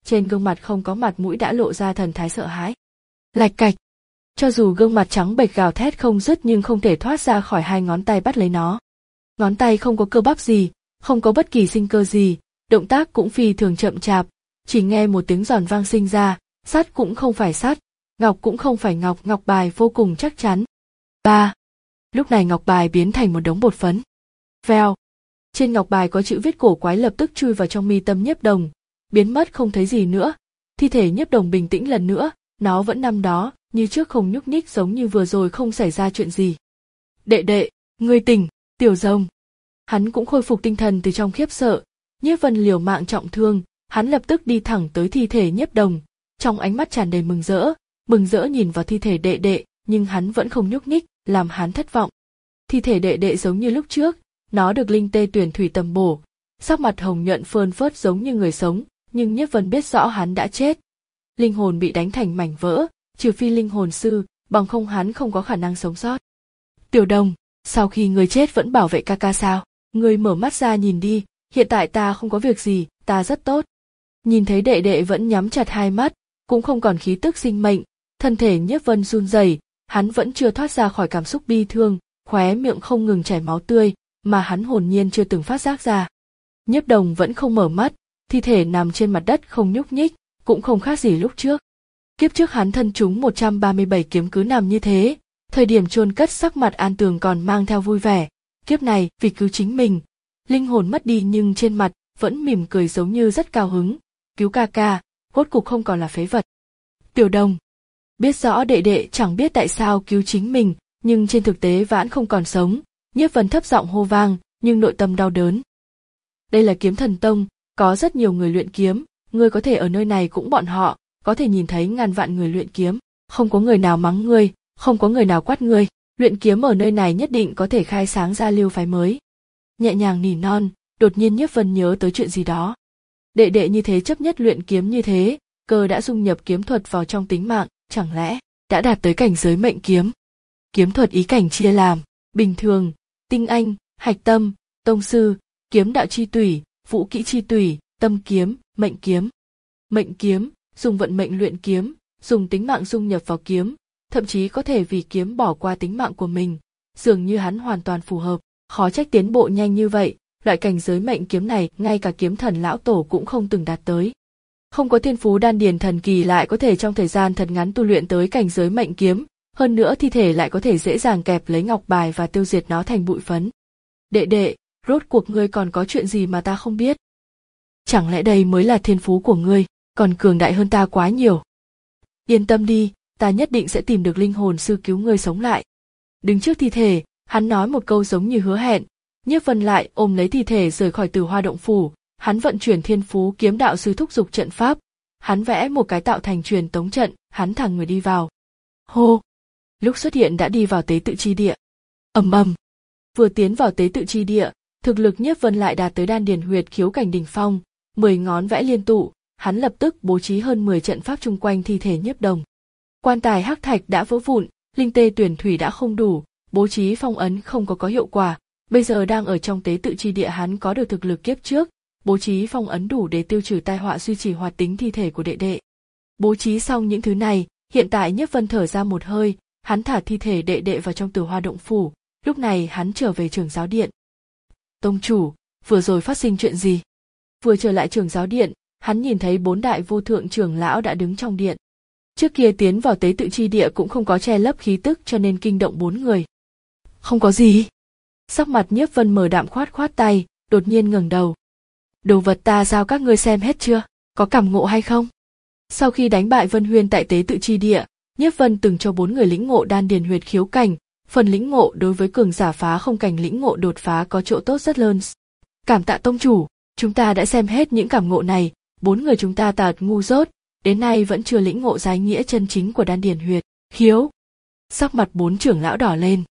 trên gương mặt không có mặt mũi đã lộ ra thần thái sợ hãi. Lạch cạch. Cho dù gương mặt trắng bệch gào thét không dứt nhưng không thể thoát ra khỏi hai ngón tay bắt lấy nó. Ngón tay không có cơ bắp gì, không có bất kỳ sinh cơ gì, động tác cũng phi thường chậm chạp, chỉ nghe một tiếng giòn vang sinh ra, sắt cũng không phải sắt, ngọc cũng không phải ngọc, ngọc bài vô cùng chắc chắn. Ba. Lúc này ngọc bài biến thành một đống bột phấn. Vèo. Trên ngọc bài có chữ viết cổ quái lập tức chui vào trong mi tâm Nhiếp Đồng, biến mất không thấy gì nữa. Thi thể Nhiếp Đồng bình tĩnh lần nữa, nó vẫn nằm đó, như trước không nhúc nhích giống như vừa rồi không xảy ra chuyện gì. Đệ đệ, ngươi tỉnh, Tiểu Rồng. Hắn cũng khôi phục tinh thần từ trong khiếp sợ. Nhiếp Vân liều mạng trọng thương, hắn lập tức đi thẳng tới thi thể Nhiếp Đồng, trong ánh mắt tràn đầy mừng rỡ, mừng rỡ nhìn vào thi thể đệ đệ, nhưng hắn vẫn không nhúc nhích, làm hắn thất vọng. Thi thể đệ đệ giống như lúc trước, nó được linh tê tuyển thủy tầm bổ, sắc mặt hồng nhuận phơn phớt giống như người sống, nhưng Nhiếp Vân biết rõ hắn đã chết. Linh hồn bị đánh thành mảnh vỡ, trừ phi linh hồn sư, bằng không hắn không có khả năng sống sót. Tiểu Đồng, sau khi người chết vẫn bảo vệ ca ca sao? Người mở mắt ra nhìn đi, hiện tại ta không có việc gì, ta rất tốt. Nhìn thấy đệ đệ vẫn nhắm chặt hai mắt, cũng không còn khí tức sinh mệnh, thân thể Nhiếp Vân run rẩy, hắn vẫn chưa thoát ra khỏi cảm xúc bi thương, khóe miệng không ngừng chảy máu tươi, mà hắn hồn nhiên chưa từng phát giác ra. Nhiếp Đồng vẫn không mở mắt, thi thể nằm trên mặt đất không nhúc nhích, cũng không khác gì lúc trước. Kiếp trước hắn thân trúng một trăm ba mươi bảy kiếm cứ nằm như thế, thời điểm chôn cất sắc mặt an tường còn mang theo vui vẻ. Kiếp này vì cứu chính mình, linh hồn mất đi nhưng trên mặt vẫn mỉm cười giống như rất cao hứng, cứu ca ca, rốt cục không còn là phế vật. Tiểu Đồng biết rõ đệ đệ chẳng biết tại sao cứu chính mình, nhưng trên thực tế vãn không còn sống. Nhiếp Vân thấp giọng hô vang, nhưng nội tâm đau đớn. Đây là Kiếm Thần Tông, có rất nhiều người luyện kiếm, ngươi có thể ở nơi này cũng bọn họ, có thể nhìn thấy ngàn vạn người luyện kiếm, không có người nào mắng ngươi, không có người nào quát ngươi, luyện kiếm ở nơi này nhất định có thể khai sáng ra lưu phái mới. Nhẹ nhàng nỉ non, đột nhiên Nhiếp Vân nhớ tới chuyện gì đó. Đệ đệ như thế chấp nhất luyện kiếm như thế, cơ đã dung nhập kiếm thuật vào trong tính mạng, chẳng lẽ đã đạt tới cảnh giới mệnh kiếm. Kiếm thuật ý cảnh chia làm bình thường, tinh anh, hạch tâm, tông sư, kiếm đạo chi tủy, vũ kỹ chi tủy, tâm kiếm, mệnh kiếm. Mệnh kiếm, dùng vận mệnh luyện kiếm, dùng tính mạng dung nhập vào kiếm, thậm chí có thể vì kiếm bỏ qua tính mạng của mình, dường như hắn hoàn toàn phù hợp, khó trách tiến bộ nhanh như vậy, loại cảnh giới mệnh kiếm này ngay cả kiếm thần lão tổ cũng không từng đạt tới. Không có thiên phú đan điền thần kỳ lại có thể trong thời gian thật ngắn tu luyện tới cảnh giới mệnh kiếm, hơn nữa thi thể lại có thể dễ dàng kẹp lấy ngọc bài và tiêu diệt nó thành bụi phấn. Đệ đệ, rốt cuộc ngươi còn có chuyện gì mà ta không biết? Chẳng lẽ đây mới là thiên phú của ngươi, còn cường đại hơn ta quá nhiều? Yên tâm đi, ta nhất định sẽ tìm được linh hồn sư cứu ngươi sống lại. Đứng trước thi thể, hắn nói một câu giống như hứa hẹn. Nhiếp Vân lại ôm lấy thi thể rời khỏi Tử Hoa động phủ, hắn vận chuyển thiên phú kiếm đạo sư thúc dục trận pháp, hắn vẽ một cái tạo thành truyền tống trận, hắn thẳng người đi vào. Hô! Lúc xuất hiện đã đi vào tế tự chi địa. Ầm ầm! Vừa tiến vào tế tự chi địa, thực lực Nhiếp Vân lại đạt tới đan điền huyệt khiếu cảnh đỉnh phong, mười ngón vẽ liên tụ, hắn lập tức bố trí hơn mười trận pháp chung quanh thi thể Nhiếp Đồng. Quan tài hắc thạch đã vỡ vụn, linh tê tuyển thủy đã không đủ, bố trí phong ấn không có có hiệu quả, bây giờ đang ở trong tế tự chi địa hắn có được thực lực kiếp trước, bố trí phong ấn đủ để tiêu trừ tai họa duy trì hoạt tính thi thể của đệ đệ. Bố trí xong những thứ này, hiện tại Nhiếp Vân thở ra một hơi, hắn thả thi thể đệ đệ vào trong Tử Hoa động phủ, lúc này hắn trở về trưởng giáo điện. Tông chủ, vừa rồi phát sinh chuyện gì? Vừa trở lại trưởng giáo điện, hắn nhìn thấy bốn đại vô thượng trưởng lão đã đứng trong điện. Trước kia tiến vào tế tự chi địa cũng không có che lấp khí tức cho nên kinh động bốn người. Không có gì. Sắc mặt Nhiếp Vân mờ đạm khoát khoát tay, đột nhiên ngẩng đầu. Đồ vật ta giao các ngươi xem hết chưa? Có cảm ngộ hay không? Sau khi đánh bại Vân Huyên tại tế tự chi địa, Nhiếp Vân từng cho bốn người lĩnh ngộ đan điền huyệt khiếu cảnh, phần lĩnh ngộ đối với cường giả phá không cảnh lĩnh ngộ đột phá có chỗ tốt rất lớn. Cảm tạ tông chủ, chúng ta đã xem hết những cảm ngộ này, bốn người chúng ta tạt ngu dốt, đến nay vẫn chưa lĩnh ngộ giá nghĩa chân chính của đan điền huyệt khiếu. Sắc mặt bốn trưởng lão đỏ lên.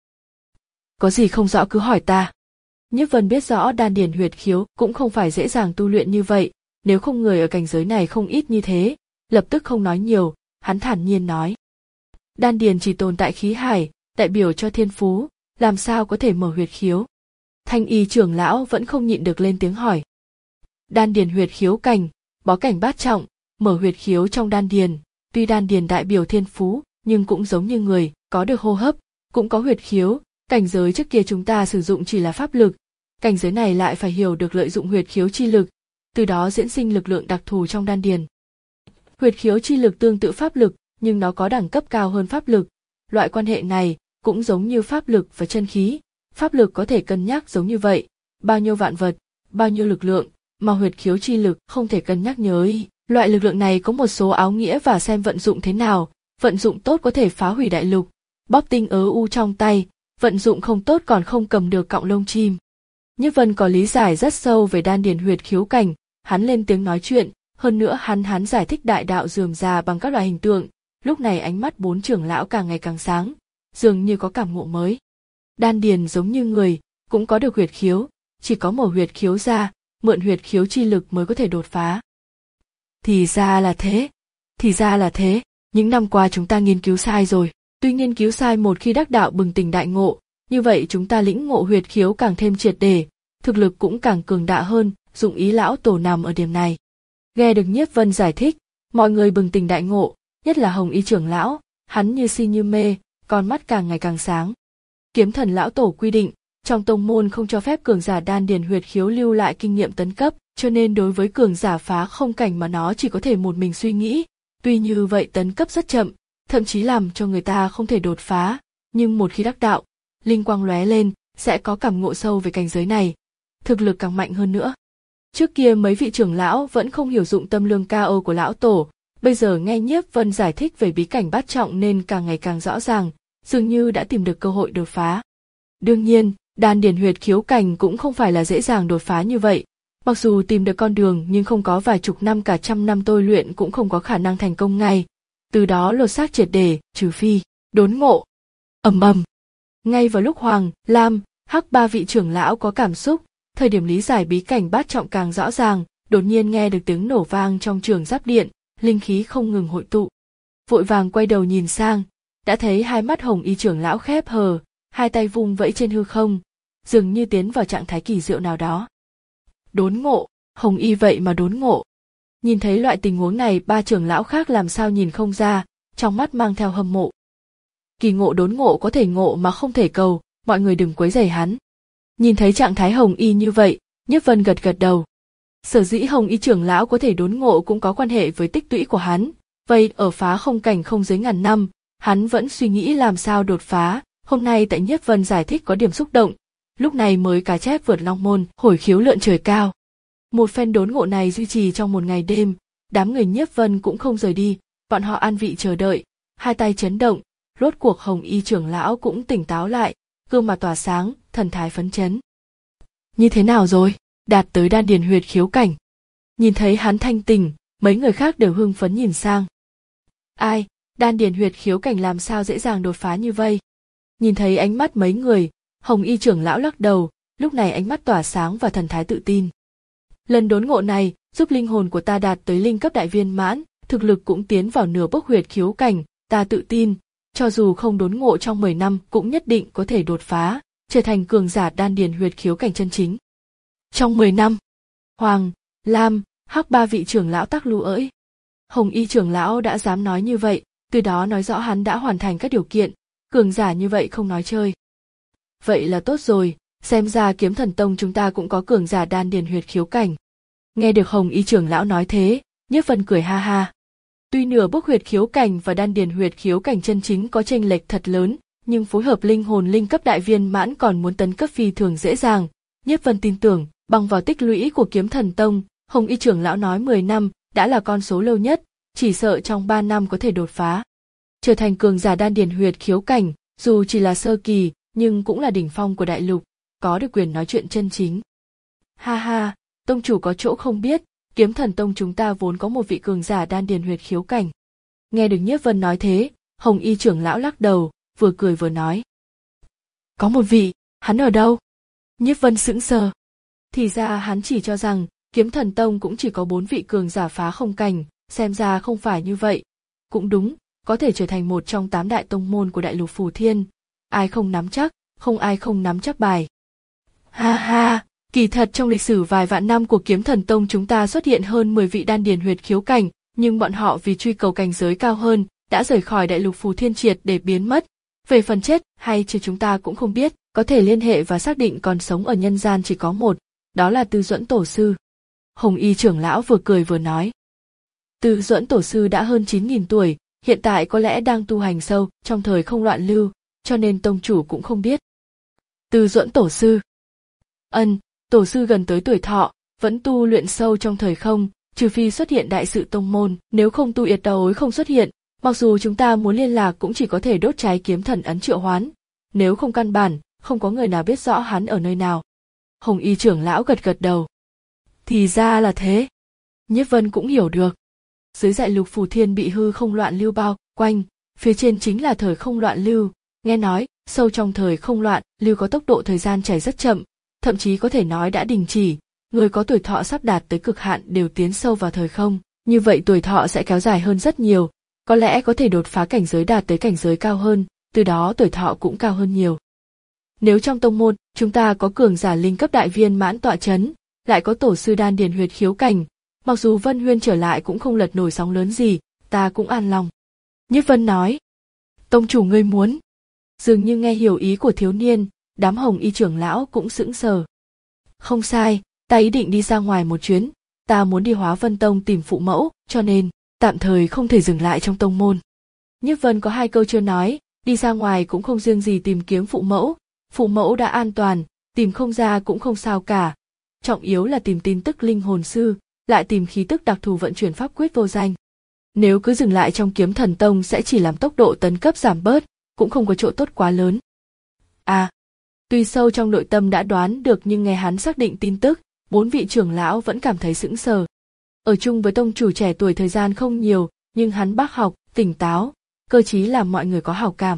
Có gì không rõ cứ hỏi ta. Nhiếp Vân biết rõ đan điền huyệt khiếu cũng không phải dễ dàng tu luyện như vậy, nếu không người ở cảnh giới này không ít như thế, lập tức không nói nhiều, hắn thản nhiên nói. Đan điền chỉ tồn tại khí hải, đại biểu cho thiên phú, làm sao có thể mở huyệt khiếu? Thanh y trưởng lão vẫn không nhịn được lên tiếng hỏi. Đan điền huyệt khiếu cảnh, bó cảnh bát trọng, mở huyệt khiếu trong đan điền. Tuy đan điền đại biểu thiên phú, nhưng cũng giống như người, có được hô hấp, cũng có huyệt khiếu. Cảnh giới trước kia chúng ta sử dụng chỉ là pháp lực, cảnh giới này lại phải hiểu được lợi dụng huyệt khiếu chi lực, từ đó diễn sinh lực lượng đặc thù trong đan điền. Huyệt khiếu chi lực tương tự pháp lực, nhưng nó có đẳng cấp cao hơn pháp lực. Loại quan hệ này cũng giống như pháp lực và chân khí. Pháp lực có thể cân nhắc giống như vậy, bao nhiêu vạn vật, bao nhiêu lực lượng, mà huyệt khiếu chi lực không thể cân nhắc nhớ ý. Loại lực lượng này có một số áo nghĩa và xem vận dụng thế nào, vận dụng tốt có thể phá hủy đại lục, bóp tinh ớ u trong tay, vận dụng không tốt còn không cầm được cọng lông chim. Nhiếp Vân có lý giải rất sâu về đan điền huyệt khiếu cảnh, hắn lên tiếng nói chuyện, hơn nữa hắn hắn giải thích đại đạo rườm rà bằng các loại hình tượng. Lúc này ánh mắt bốn trưởng lão càng ngày càng sáng, dường như có cảm ngộ mới. Đan điền giống như người, cũng có được huyệt khiếu, chỉ có mở huyệt khiếu ra, mượn huyệt khiếu chi lực mới có thể đột phá. Thì ra là thế, thì ra là thế, những năm qua chúng ta nghiên cứu sai rồi. Tuy nghiên cứu sai một khi đắc đạo bừng tỉnh đại ngộ, như vậy chúng ta lĩnh ngộ huyệt khiếu càng thêm triệt để, thực lực cũng càng cường đại hơn, dụng ý lão tổ nằm ở điểm này. Nghe được Nhiếp Vân giải thích, mọi người bừng tỉnh đại ngộ, nhất là Hồng Y trưởng lão, hắn như si như mê, con mắt càng ngày càng sáng. Kiếm Thần lão tổ quy định, trong tông môn không cho phép cường giả đan điền huyệt khiếu lưu lại kinh nghiệm tấn cấp, cho nên đối với cường giả phá không cảnh mà nó chỉ có thể một mình suy nghĩ. Tuy như vậy tấn cấp rất chậm, thậm chí làm cho người ta không thể đột phá, nhưng một khi đắc đạo, linh quang lóe lên, sẽ có cảm ngộ sâu về cảnh giới này, thực lực càng mạnh hơn nữa. Trước kia mấy vị trưởng lão vẫn không hiểu dụng tâm lương cao của lão tổ, bây giờ nghe Nhiếp Vân giải thích về bí cảnh bát trọng nên càng ngày càng rõ ràng, dường như đã tìm được cơ hội đột phá. Đương nhiên, đan điền huyệt khiếu cảnh cũng không phải là dễ dàng đột phá như vậy. Mặc dù tìm được con đường nhưng không có vài chục năm cả trăm năm tôi luyện cũng không có khả năng thành công ngay. Từ đó lột xác triệt để, trừ phi, đốn ngộ. Ầm ầm. Ngay vào lúc Hoàng, Lam, Hắc ba vị trưởng lão có cảm xúc, thời điểm lý giải bí cảnh bát trọng càng rõ ràng, đột nhiên nghe được tiếng nổ vang trong trường giáp điện, linh khí không ngừng hội tụ. Vội vàng quay đầu nhìn sang, đã thấy hai mắt Hồng Y trưởng lão khép hờ, hai tay vung vẫy trên hư không, dường như tiến vào trạng thái kỳ diệu nào đó. Đốn ngộ, Hồng Y vậy mà đốn ngộ. Nhìn thấy loại tình huống này ba trưởng lão khác làm sao nhìn không ra, trong mắt mang theo hâm mộ. Kỳ ngộ đốn ngộ có thể ngộ mà không thể cầu, mọi người đừng quấy rầy hắn. Nhìn thấy trạng thái Hồng Y như vậy, Nhiếp Vân gật gật đầu. Sở dĩ Hồng Y trưởng lão có thể đốn ngộ cũng có quan hệ với tích lũy của hắn, vậy ở phá không cảnh không dưới ngàn năm, hắn vẫn suy nghĩ làm sao đột phá, hôm nay tại Nhiếp Vân giải thích có điểm xúc động, lúc này mới cá chép vượt long môn, hổi khiếu lượn trời cao. Một phen đốn ngộ này duy trì trong một ngày đêm, đám người Nhiếp Vân cũng không rời đi, bọn họ an vị chờ đợi, hai tay chấn động, rốt cuộc Hồng Y trưởng lão cũng tỉnh táo lại, gương mặt tỏa sáng, thần thái phấn chấn. Như thế nào rồi? Đạt tới đan điền huyệt khiếu cảnh. Nhìn thấy hắn thanh tỉnh, mấy người khác đều hưng phấn nhìn sang. Ai, đan điền huyệt khiếu cảnh làm sao dễ dàng đột phá như vây? Nhìn thấy ánh mắt mấy người, Hồng Y trưởng lão lắc đầu, lúc này ánh mắt tỏa sáng và thần thái tự tin. Lần đốn ngộ này giúp linh hồn của ta đạt tới linh cấp đại viên mãn, thực lực cũng tiến vào nửa bước huyệt khiếu cảnh, ta tự tin, cho dù không đốn ngộ trong mười năm cũng nhất định có thể đột phá, trở thành cường giả đan điền huyệt khiếu cảnh chân chính. Trong mười năm, Hoàng, Lam, Hắc ba vị trưởng lão tắc lú ỡi. Hồng Y trưởng lão đã dám nói như vậy, từ đó nói rõ hắn đã hoàn thành các điều kiện, cường giả như vậy không nói chơi. Vậy là tốt rồi, xem ra Kiếm Thần Tông chúng ta cũng có cường giả đan điền huyệt khiếu cảnh. Nghe được Hồng Y trưởng lão nói thế, Nhiếp Vân cười ha ha. Tuy nửa bước huyệt khiếu cảnh và đan điền huyệt khiếu cảnh chân chính có chênh lệch thật lớn, nhưng phối hợp linh hồn linh cấp đại viên mãn còn muốn tấn cấp phi thường dễ dàng. Nhiếp Vân tin tưởng, bằng vào tích lũy của Kiếm Thần Tông, Hồng Y trưởng lão nói mười năm đã là con số lâu nhất, chỉ sợ trong ba năm có thể đột phá. Trở thành cường giả đan điền huyệt khiếu cảnh, dù chỉ là sơ kỳ, nhưng cũng là đỉnh phong của đại lục, có được quyền nói chuyện chân chính. Ha ha, tông chủ có chỗ không biết, Kiếm Thần Tông chúng ta vốn có một vị cường giả đan điền huyệt khiếu cảnh. Nghe được Nhiếp Vân nói thế, Hồng Y trưởng lão lắc đầu, vừa cười vừa nói. Có một vị, hắn ở đâu? Nhiếp Vân sững sờ. Thì ra hắn chỉ cho rằng, Kiếm Thần Tông cũng chỉ có bốn vị cường giả phá không cảnh, xem ra không phải như vậy. Cũng đúng, có thể trở thành một trong tám đại tông môn của đại lục Phù Thiên. Ai không nắm chắc, không ai không nắm chắc bài. Ha ha, kỳ thật trong lịch sử vài vạn năm của Kiếm Thần Tông chúng ta xuất hiện hơn mười vị đan điền huyệt khiếu cảnh, nhưng bọn họ vì truy cầu cảnh giới cao hơn, đã rời khỏi đại lục Phù Thiên triệt để biến mất. Về phần chết hay chưa chúng ta cũng không biết, có thể liên hệ và xác định còn sống ở nhân gian chỉ có một, đó là Tư Duẫn Tổ sư. Hồng Y trưởng lão vừa cười vừa nói. Tư Duẫn Tổ sư đã hơn chín nghìn tuổi, hiện tại có lẽ đang tu hành sâu trong thời không loạn lưu, cho nên tông chủ cũng không biết. Tư Duẫn Tổ sư. Ân, tổ sư gần tới tuổi thọ, vẫn tu luyện sâu trong thời không, trừ phi xuất hiện đại sự tông môn, nếu không tu yết đấu không xuất hiện, mặc dù chúng ta muốn liên lạc cũng chỉ có thể đốt cháy kiếm thần ấn triệu hoán, nếu không căn bản, không có người nào biết rõ hắn ở nơi nào. Hồng Y trưởng lão gật gật đầu. Thì ra là thế. Nhiếp Vân cũng hiểu được. Dưới đại lục Phù Thiên bị hư không loạn lưu bao quanh, phía trên chính là thời không loạn lưu, nghe nói, sâu trong thời không loạn lưu có tốc độ thời gian chảy rất chậm, thậm chí có thể nói đã đình chỉ, người có tuổi thọ sắp đạt tới cực hạn đều tiến sâu vào thời không, như vậy tuổi thọ sẽ kéo dài hơn rất nhiều, có lẽ có thể đột phá cảnh giới đạt tới cảnh giới cao hơn, từ đó tuổi thọ cũng cao hơn nhiều. Nếu trong tông môn, chúng ta có cường giả linh cấp đại viên mãn tọa chấn, lại có tổ sư đan điền huyệt khiếu cảnh, mặc dù Vân Huyên trở lại cũng không lật nổi sóng lớn gì, ta cũng an lòng. Nhiếp Vân nói. Tông chủ ngươi muốn. Dường như nghe hiểu ý của thiếu niên, đám Hồng Y trưởng lão cũng sững sờ. Không sai, ta ý định đi ra ngoài một chuyến, ta muốn đi Hóa Vân Tông tìm phụ mẫu, cho nên, tạm thời không thể dừng lại trong tông môn. Nhiếp Vân có hai câu chưa nói, đi ra ngoài cũng không riêng gì tìm kiếm phụ mẫu, phụ mẫu đã an toàn, tìm không ra cũng không sao cả. Trọng yếu là tìm tin tức linh hồn sư, lại tìm khí tức đặc thù vận chuyển pháp quyết vô danh. Nếu cứ dừng lại trong Kiếm Thần Tông sẽ chỉ làm tốc độ tấn cấp giảm bớt, cũng không có chỗ tốt quá lớn. À, tuy sâu trong nội tâm đã đoán được nhưng nghe hắn xác định tin tức, bốn vị trưởng lão vẫn cảm thấy sững sờ. Ở chung với tông chủ trẻ tuổi thời gian không nhiều, nhưng hắn bác học, tỉnh táo, cơ trí làm mọi người có hảo cảm.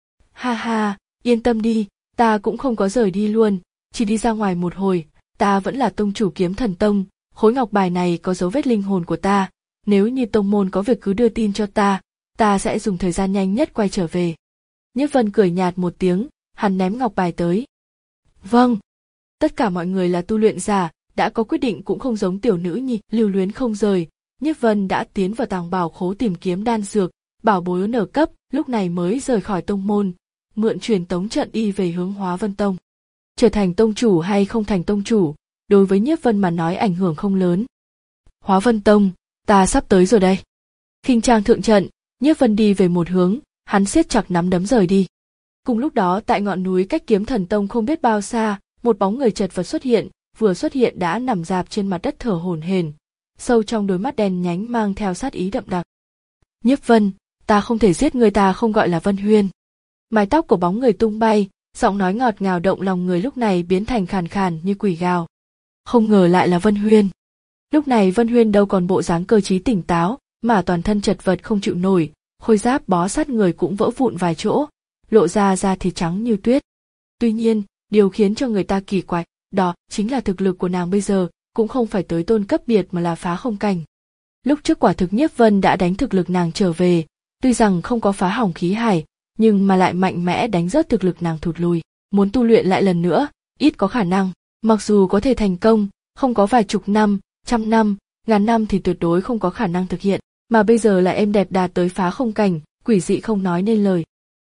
Ha ha, yên tâm đi, ta cũng không có rời đi luôn, chỉ đi ra ngoài một hồi, ta vẫn là tông chủ Kiếm Thần Tông, khối ngọc bài này có dấu vết linh hồn của ta, nếu như tông môn có việc cứ đưa tin cho ta, ta sẽ dùng thời gian nhanh nhất quay trở về. Nhiếp Vân cười nhạt một tiếng, hắn ném ngọc bài tới. Vâng. Tất cả mọi người là tu luyện giả, đã có quyết định cũng không giống tiểu nữ nhi lưu luyến không rời. Nhiếp Vân đã tiến vào tàng bảo khố tìm kiếm đan dược, bảo bối nở cấp, lúc này mới rời khỏi tông môn, mượn truyền tống trận đi về hướng Hóa Vân Tông. Trở thành tông chủ hay không thành tông chủ, đối với Nhiếp Vân mà nói ảnh hưởng không lớn. Hóa Vân Tông, ta sắp tới rồi đây. Khinh trang thượng trận, Nhiếp Vân đi về một hướng, hắn siết chặt nắm đấm rời đi. Cùng lúc đó tại ngọn núi cách Kiếm Thần Tông không biết bao xa, một bóng người chật vật xuất hiện, vừa xuất hiện đã nằm rạp trên mặt đất thở hổn hển, sâu trong đôi mắt đen nhánh mang theo sát ý đậm đặc. Nhiếp Vân, ta không thể giết người, ta không gọi là Vân Huyên. Mái tóc của bóng người tung bay, giọng nói ngọt ngào động lòng người lúc này biến thành khàn khàn như quỷ gào. Không ngờ lại là Vân Huyên. Lúc này Vân Huyên đâu còn bộ dáng cơ trí tỉnh táo, mà toàn thân chật vật không chịu nổi, khôi giáp bó sát người cũng vỡ vụn vài chỗ, lộ ra da thịt trắng như tuyết. Tuy nhiên, điều khiến cho người ta kỳ quái, đó chính là thực lực của nàng bây giờ, cũng không phải tới tôn cấp biệt mà là phá không cảnh. Lúc trước quả thực Nhiếp Vân đã đánh thực lực nàng trở về, tuy rằng không có phá hỏng khí hải, nhưng mà lại mạnh mẽ đánh rớt thực lực nàng thụt lùi, muốn tu luyện lại lần nữa, ít có khả năng, mặc dù có thể thành công, không có vài chục năm, trăm năm, ngàn năm thì tuyệt đối không có khả năng thực hiện, mà bây giờ lại êm đẹp đạt tới phá không cảnh, quỷ dị không nói nên lời.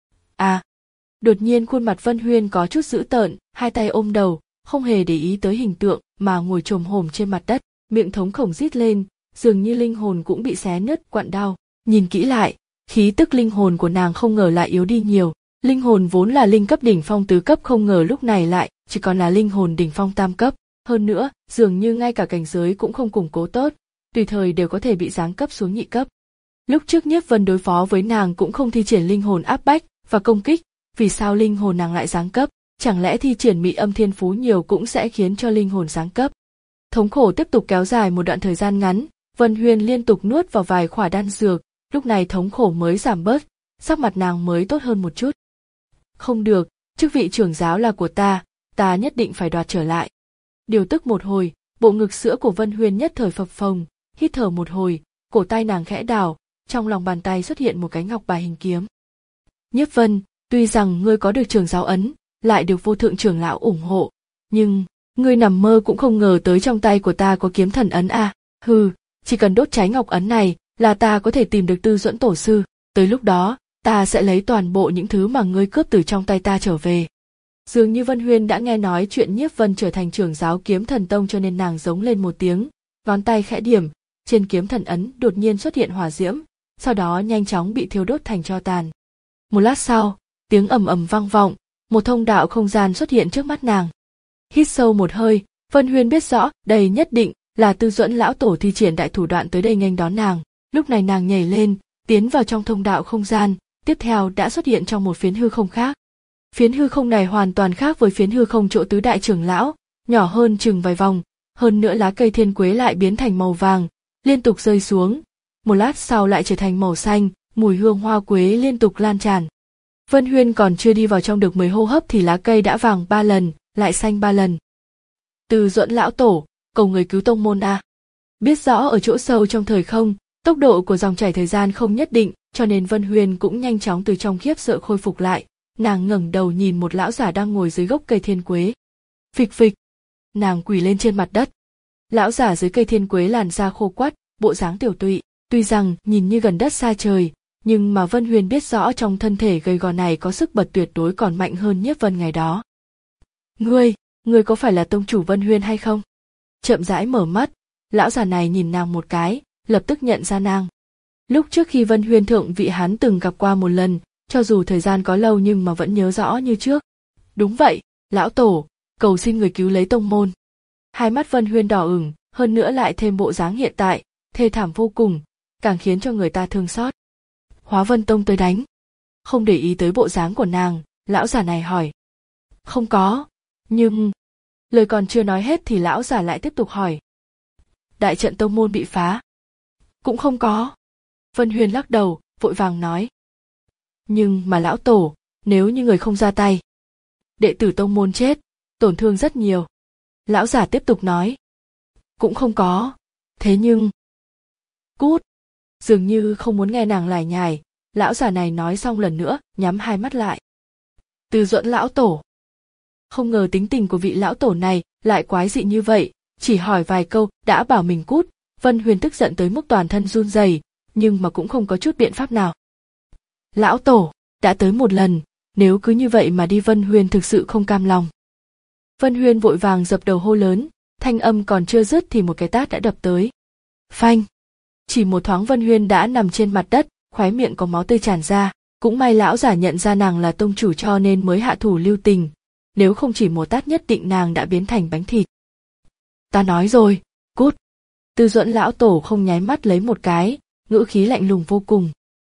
À, đột nhiên khuôn mặt Vân Huyên có chút dữ tợn, hai tay ôm đầu, không hề để ý tới hình tượng mà ngồi chồm hổm trên mặt đất, miệng thống khổng rít lên, dường như linh hồn cũng bị xé nứt quặn đau. Nhìn kỹ lại, khí tức linh hồn của nàng không ngờ lại yếu đi nhiều, linh hồn vốn là linh cấp đỉnh phong tứ cấp không ngờ lúc này lại chỉ còn là linh hồn đỉnh phong tam cấp, hơn nữa, dường như ngay cả cảnh giới cũng không củng cố tốt, tùy thời đều có thể bị giáng cấp xuống nhị cấp. Lúc trước Nhiếp Vân đối phó với nàng cũng không thi triển linh hồn áp bách và công kích, vì sao linh hồn nàng lại giáng cấp, chẳng lẽ thi triển mị âm thiên phú nhiều cũng sẽ khiến cho linh hồn giáng cấp. Thống khổ tiếp tục kéo dài một đoạn thời gian ngắn, Vân Huyên liên tục nuốt vào vài khỏa đan dược, lúc này thống khổ mới giảm bớt, sắc mặt nàng mới tốt hơn một chút. Không được, chức vị trưởng giáo là của ta, ta nhất định phải đoạt trở lại. Điều tức một hồi, bộ ngực sữa của Vân Huyên nhất thời phập phồng, hít thở một hồi, cổ tay nàng khẽ đảo, trong lòng bàn tay xuất hiện một cái ngọc bài hình kiếm. Nhiếp Vân, tuy rằng ngươi có được trưởng giáo ấn, lại được vô thượng trưởng lão ủng hộ, nhưng ngươi nằm mơ cũng không ngờ tới trong tay của ta có kiếm thần ấn à? Hừ, chỉ cần đốt cháy ngọc ấn này, là ta có thể tìm được Tư Duẫn tổ sư, tới lúc đó, ta sẽ lấy toàn bộ những thứ mà ngươi cướp từ trong tay ta trở về. Dường như Vân Huyên đã nghe nói chuyện Nhiếp Vân trở thành trưởng giáo Kiếm Thần Tông cho nên nàng giống lên một tiếng, ngón tay khẽ điểm, trên kiếm thần ấn đột nhiên xuất hiện hỏa diễm, sau đó nhanh chóng bị thiêu đốt thành tro tàn. Một lát sau, tiếng ầm ầm vang vọng, một thông đạo không gian xuất hiện trước mắt nàng. Hít sâu một hơi, Vân Huyên biết rõ đây nhất định là Tư Duẫn lão tổ thi triển đại thủ đoạn tới đây nghênh đón nàng. Lúc này nàng nhảy lên, tiến vào trong thông đạo không gian, tiếp theo đã xuất hiện trong một phiến hư không khác. Phiến hư không này hoàn toàn khác với phiến hư không chỗ tứ đại trưởng lão, nhỏ hơn chừng vài vòng, hơn nữa lá cây thiên quế lại biến thành màu vàng, liên tục rơi xuống, một lát sau lại trở thành màu xanh, mùi hương hoa quế liên tục lan tràn. Vân Huyên còn chưa đi vào trong được mười hô hấp thì lá cây đã vàng ba lần, lại xanh ba lần. Tư Duẫn lão tổ, cầu người cứu tông môn a. Biết rõ ở chỗ sâu trong thời không, tốc độ của dòng chảy thời gian không nhất định, cho nên Vân Huyên cũng nhanh chóng từ trong khiếp sợ khôi phục lại. Nàng ngẩng đầu nhìn một lão giả đang ngồi dưới gốc cây thiên quế. Phịch phịch, nàng quỳ lên trên mặt đất. Lão giả dưới cây thiên quế làn da khô quắt, bộ dáng tiểu tụy, tuy rằng nhìn như gần đất xa trời, nhưng mà Vân Huyên biết rõ trong thân thể gầy gò này có sức bật tuyệt đối còn mạnh hơn Nhiếp Vân ngày đó. Ngươi, ngươi có phải là tông chủ Vân Huyên hay không? Chậm rãi mở mắt, lão già này nhìn nàng một cái, lập tức nhận ra nàng. Lúc trước khi Vân Huyên thượng vị hắn từng gặp qua một lần, cho dù thời gian có lâu nhưng mà vẫn nhớ rõ như trước. Đúng vậy, lão tổ, cầu xin người cứu lấy tông môn. Hai mắt Vân Huyên đỏ ửng, hơn nữa lại thêm bộ dáng hiện tại, thê thảm vô cùng, càng khiến cho người ta thương xót. Hóa Vân Tông tới đánh. Không để ý tới bộ dáng của nàng, lão già này hỏi. Không có, nhưng... Lời còn chưa nói hết thì lão già lại tiếp tục hỏi. Đại trận tông môn bị phá. Cũng không có. Vân Huyên lắc đầu, vội vàng nói. Nhưng mà lão tổ, nếu như người không ra tay, đệ tử tông môn chết, tổn thương rất nhiều. Lão giả tiếp tục nói. Cũng không có, thế nhưng... Cút! Dường như không muốn nghe nàng lải nhải, lão giả này nói xong lần nữa, nhắm hai mắt lại. Tư Duẫn lão tổ. Không ngờ tính tình của vị lão tổ này lại quái dị như vậy, chỉ hỏi vài câu đã bảo mình cút. Vân Huyên tức giận tới mức toàn thân run rẩy, nhưng mà cũng không có chút biện pháp nào. Lão tổ, đã tới một lần, nếu cứ như vậy mà đi Vân Huyên thực sự không cam lòng. Vân Huyên vội vàng dập đầu hô lớn, thanh âm còn chưa dứt thì một cái tát đã đập tới. Phanh! Chỉ một thoáng Vân Huyên đã nằm trên mặt đất, khóe miệng có máu tươi tràn ra, cũng may lão giả nhận ra nàng là tông chủ cho nên mới hạ thủ lưu tình, nếu không chỉ một tát nhất định nàng đã biến thành bánh thịt. Ta nói rồi, cút! Tư Duẫn lão tổ không nháy mắt lấy một cái, ngữ khí lạnh lùng vô cùng.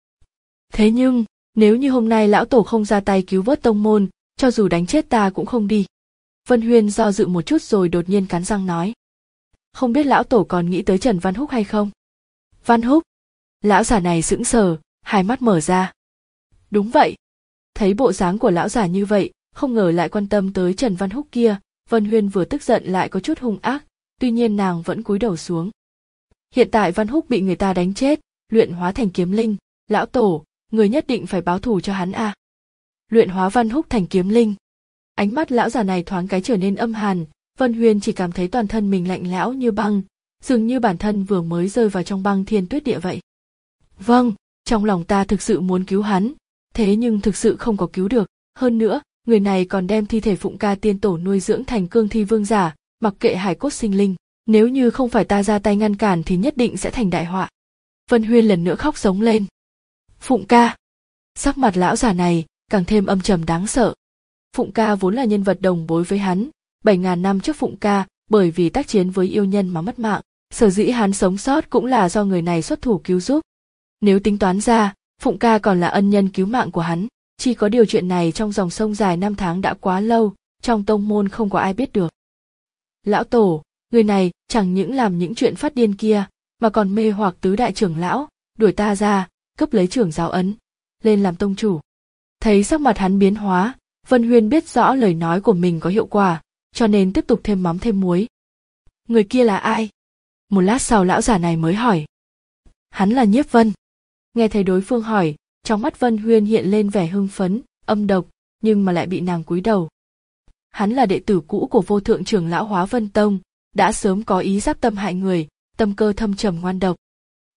Thế nhưng, nếu như hôm nay lão tổ không ra tay cứu vớt tông môn, cho dù đánh chết ta cũng không đi. Vân Huyên do dự một chút rồi đột nhiên cắn răng nói. Không biết lão tổ còn nghĩ tới Trần Văn Húc hay không? Văn Húc? Lão già này sững sờ, hai mắt mở ra. Đúng vậy. Thấy bộ dáng của lão già như vậy, không ngờ lại quan tâm tới Trần Văn Húc kia, Vân Huyên vừa tức giận lại có chút hung ác, tuy nhiên nàng vẫn cúi đầu xuống. Hiện tại Văn Húc bị người ta đánh chết, luyện hóa thành kiếm linh, lão tổ, người nhất định phải báo thù cho hắn a. À. Luyện hóa Văn Húc thành kiếm linh. Ánh mắt lão già này thoáng cái trở nên âm hàn, Vân Huyên chỉ cảm thấy toàn thân mình lạnh lẽo như băng, dường như bản thân vừa mới rơi vào trong băng thiên tuyết địa vậy. Vâng, trong lòng ta thực sự muốn cứu hắn, thế nhưng thực sự không có cứu được, hơn nữa, người này còn đem thi thể Phụng Ca tiên tổ nuôi dưỡng thành cương thi vương giả, mặc kệ hải cốt sinh linh, nếu như không phải ta ra tay ngăn cản thì nhất định sẽ thành đại họa. Vân Huyên lần nữa khóc giống lên. Phụng Ca. Sắc mặt lão già này càng thêm âm trầm đáng sợ. Phụng Ca vốn là nhân vật đồng bối với hắn, bảy ngàn năm trước Phụng Ca bởi vì tác chiến với yêu nhân mà mất mạng, sở dĩ hắn sống sót cũng là do người này xuất thủ cứu giúp. Nếu tính toán ra, Phụng Ca còn là ân nhân cứu mạng của hắn, chỉ có điều chuyện này trong dòng sông dài năm tháng đã quá lâu, trong tông môn không có ai biết được. Lão tổ, người này chẳng những làm những chuyện phát điên kia, mà còn mê hoặc tứ đại trưởng lão, đuổi ta ra, cướp lấy trưởng giáo ấn, lên làm tông chủ. Thấy sắc mặt hắn biến hóa, Vân Huyên biết rõ lời nói của mình có hiệu quả, cho nên tiếp tục thêm mắm thêm muối. Người kia là ai? Một lát sau lão già này mới hỏi. Hắn là Nhiếp Vân. Nghe thấy đối phương hỏi, trong mắt Vân Huyên hiện lên vẻ hưng phấn, âm độc, nhưng mà lại bị nàng cúi đầu. Hắn là đệ tử cũ của vô thượng trưởng lão Hóa Vân Tông, đã sớm có ý giáp tâm hại người, tâm cơ thâm trầm ngoan độc.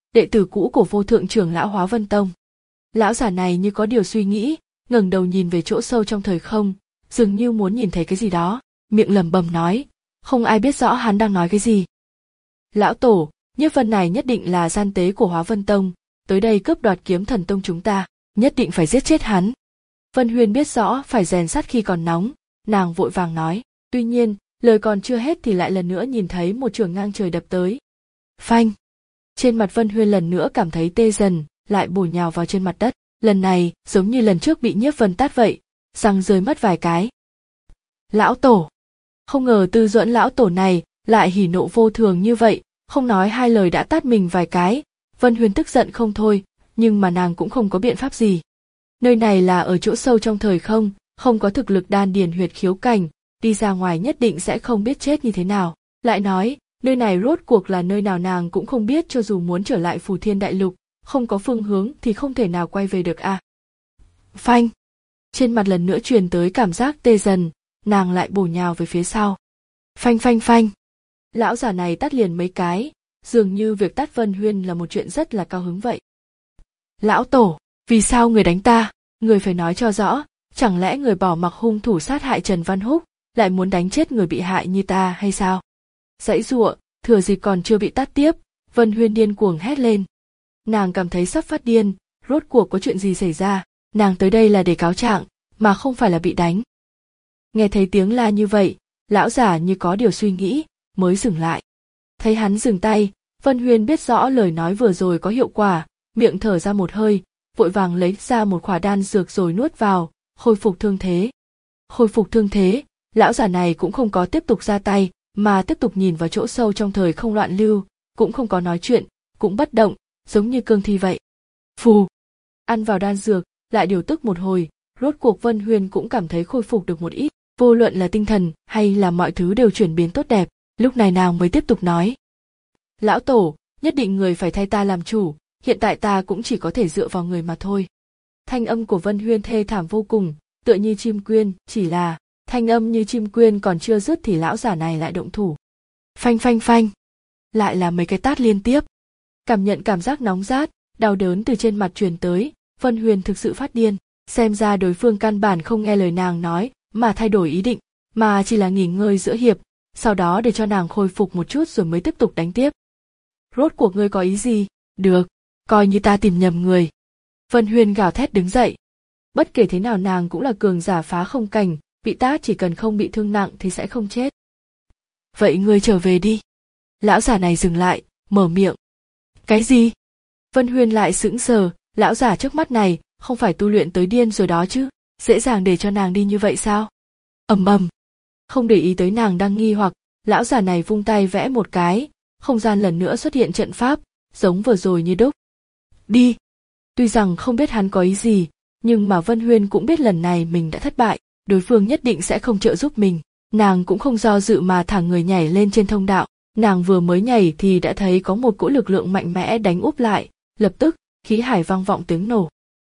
đệ tử cũ của vô thượng trưởng lão Hóa Vân Tông. Lão giả này như có điều suy nghĩ, ngẩng đầu nhìn về chỗ sâu trong thời không, dường như muốn nhìn thấy cái gì đó, miệng lẩm bẩm nói, không ai biết rõ hắn đang nói cái gì. Lão tổ, Nhiếp Vân này nhất định là gian tế của Hóa Vân Tông, tới đây cướp đoạt Kiếm Thần Tông chúng ta, nhất định phải giết chết hắn. Vân Huyên biết rõ phải rèn sắt khi còn nóng, nàng vội vàng nói, tuy nhiên, lời còn chưa hết thì lại lần nữa nhìn thấy một chưởng ngang trời đập tới. Phanh! Trên mặt Vân Huyên lần nữa cảm thấy tê dần, lại bổ nhào vào trên mặt đất, lần này giống như lần trước bị Nhiếp Vân tát vậy, răng rơi mất vài cái. Lão tổ! Không ngờ Tư Duẫn lão tổ này lại hỉ nộ vô thường như vậy, không nói hai lời đã tát mình vài cái. Vân Huyên tức giận không thôi, nhưng mà nàng cũng không có biện pháp gì. Nơi này là ở chỗ sâu trong thời không, không có thực lực đan điền huyệt khiếu cảnh, đi ra ngoài nhất định sẽ không biết chết như thế nào. Lại nói, nơi này rốt cuộc là nơi nào nàng cũng không biết, cho dù muốn trở lại Phù Thiên Đại Lục, không có phương hướng thì không thể nào quay về được à. Phanh! Trên mặt lần nữa truyền tới cảm giác tê dần, nàng lại bổ nhào về phía sau. Phanh phanh phanh! Lão già này tát liền mấy cái, dường như việc tát Vân Huyên là một chuyện rất là cao hứng vậy. Lão tổ, vì sao người đánh ta? Người phải nói cho rõ, chẳng lẽ người bỏ mặc hung thủ sát hại Trần Văn Húc, lại muốn đánh chết người bị hại như ta hay sao? Giãy giụa, thừa dịp còn chưa bị tát tiếp, Vân Huyên điên cuồng hét lên. Nàng cảm thấy sắp phát điên, rốt cuộc có chuyện gì xảy ra, nàng tới đây là để cáo trạng, mà không phải là bị đánh. Nghe thấy tiếng la như vậy, lão giả như có điều suy nghĩ, mới dừng lại. Thấy hắn dừng tay, Vân Huyên biết rõ lời nói vừa rồi có hiệu quả, miệng thở ra một hơi, vội vàng lấy ra một khỏa đan dược rồi nuốt vào, khôi phục thương thế. Khôi phục thương thế, lão giả này cũng không có tiếp tục ra tay, mà tiếp tục nhìn vào chỗ sâu trong thời không loạn lưu, cũng không có nói chuyện, cũng bất động, giống như cương thi vậy. Phù! Ăn vào đan dược, lại điều tức một hồi, rốt cuộc Vân Huyên cũng cảm thấy khôi phục được một ít, vô luận là tinh thần hay là mọi thứ đều chuyển biến tốt đẹp, lúc này nàng mới tiếp tục nói. Lão tổ, nhất định người phải thay ta làm chủ, hiện tại ta cũng chỉ có thể dựa vào người mà thôi. Thanh âm của Vân Huyên thê thảm vô cùng, tựa như chim quyên, chỉ là, thanh âm như chim quyên còn chưa dứt thì lão giả này lại động thủ. Phanh phanh phanh! Lại là mấy cái tát liên tiếp. Cảm nhận cảm giác nóng rát, đau đớn từ trên mặt truyền tới, Vân Huyên thực sự phát điên, xem ra đối phương căn bản không nghe lời nàng nói, mà thay đổi ý định, mà chỉ là nghỉ ngơi giữa hiệp, sau đó để cho nàng khôi phục một chút rồi mới tiếp tục đánh tiếp. Rốt cuộc ngươi có ý gì? Được, coi như ta tìm nhầm người. Vân Huyên gào thét đứng dậy. Bất kể thế nào nàng cũng là cường giả phá không cảnh, bị tát chỉ cần không bị thương nặng thì sẽ không chết. Vậy ngươi trở về đi. Lão giả này dừng lại, mở miệng. Cái gì? Vân Huyên lại sững sờ, lão giả trước mắt này không phải tu luyện tới điên rồi đó chứ, dễ dàng để cho nàng đi như vậy sao? Ầm ầm. Không để ý tới nàng đang nghi hoặc, lão giả này vung tay vẽ một cái, không gian lần nữa xuất hiện trận pháp, giống vừa rồi như đúc. Đi! Tuy rằng không biết hắn có ý gì, nhưng mà Vân Huyên cũng biết lần này mình đã thất bại, đối phương nhất định sẽ không trợ giúp mình. Nàng cũng không do dự mà thẳng người nhảy lên trên thông đạo, nàng vừa mới nhảy thì đã thấy có một cỗ lực lượng mạnh mẽ đánh úp lại, lập tức, khí hải vang vọng tiếng nổ.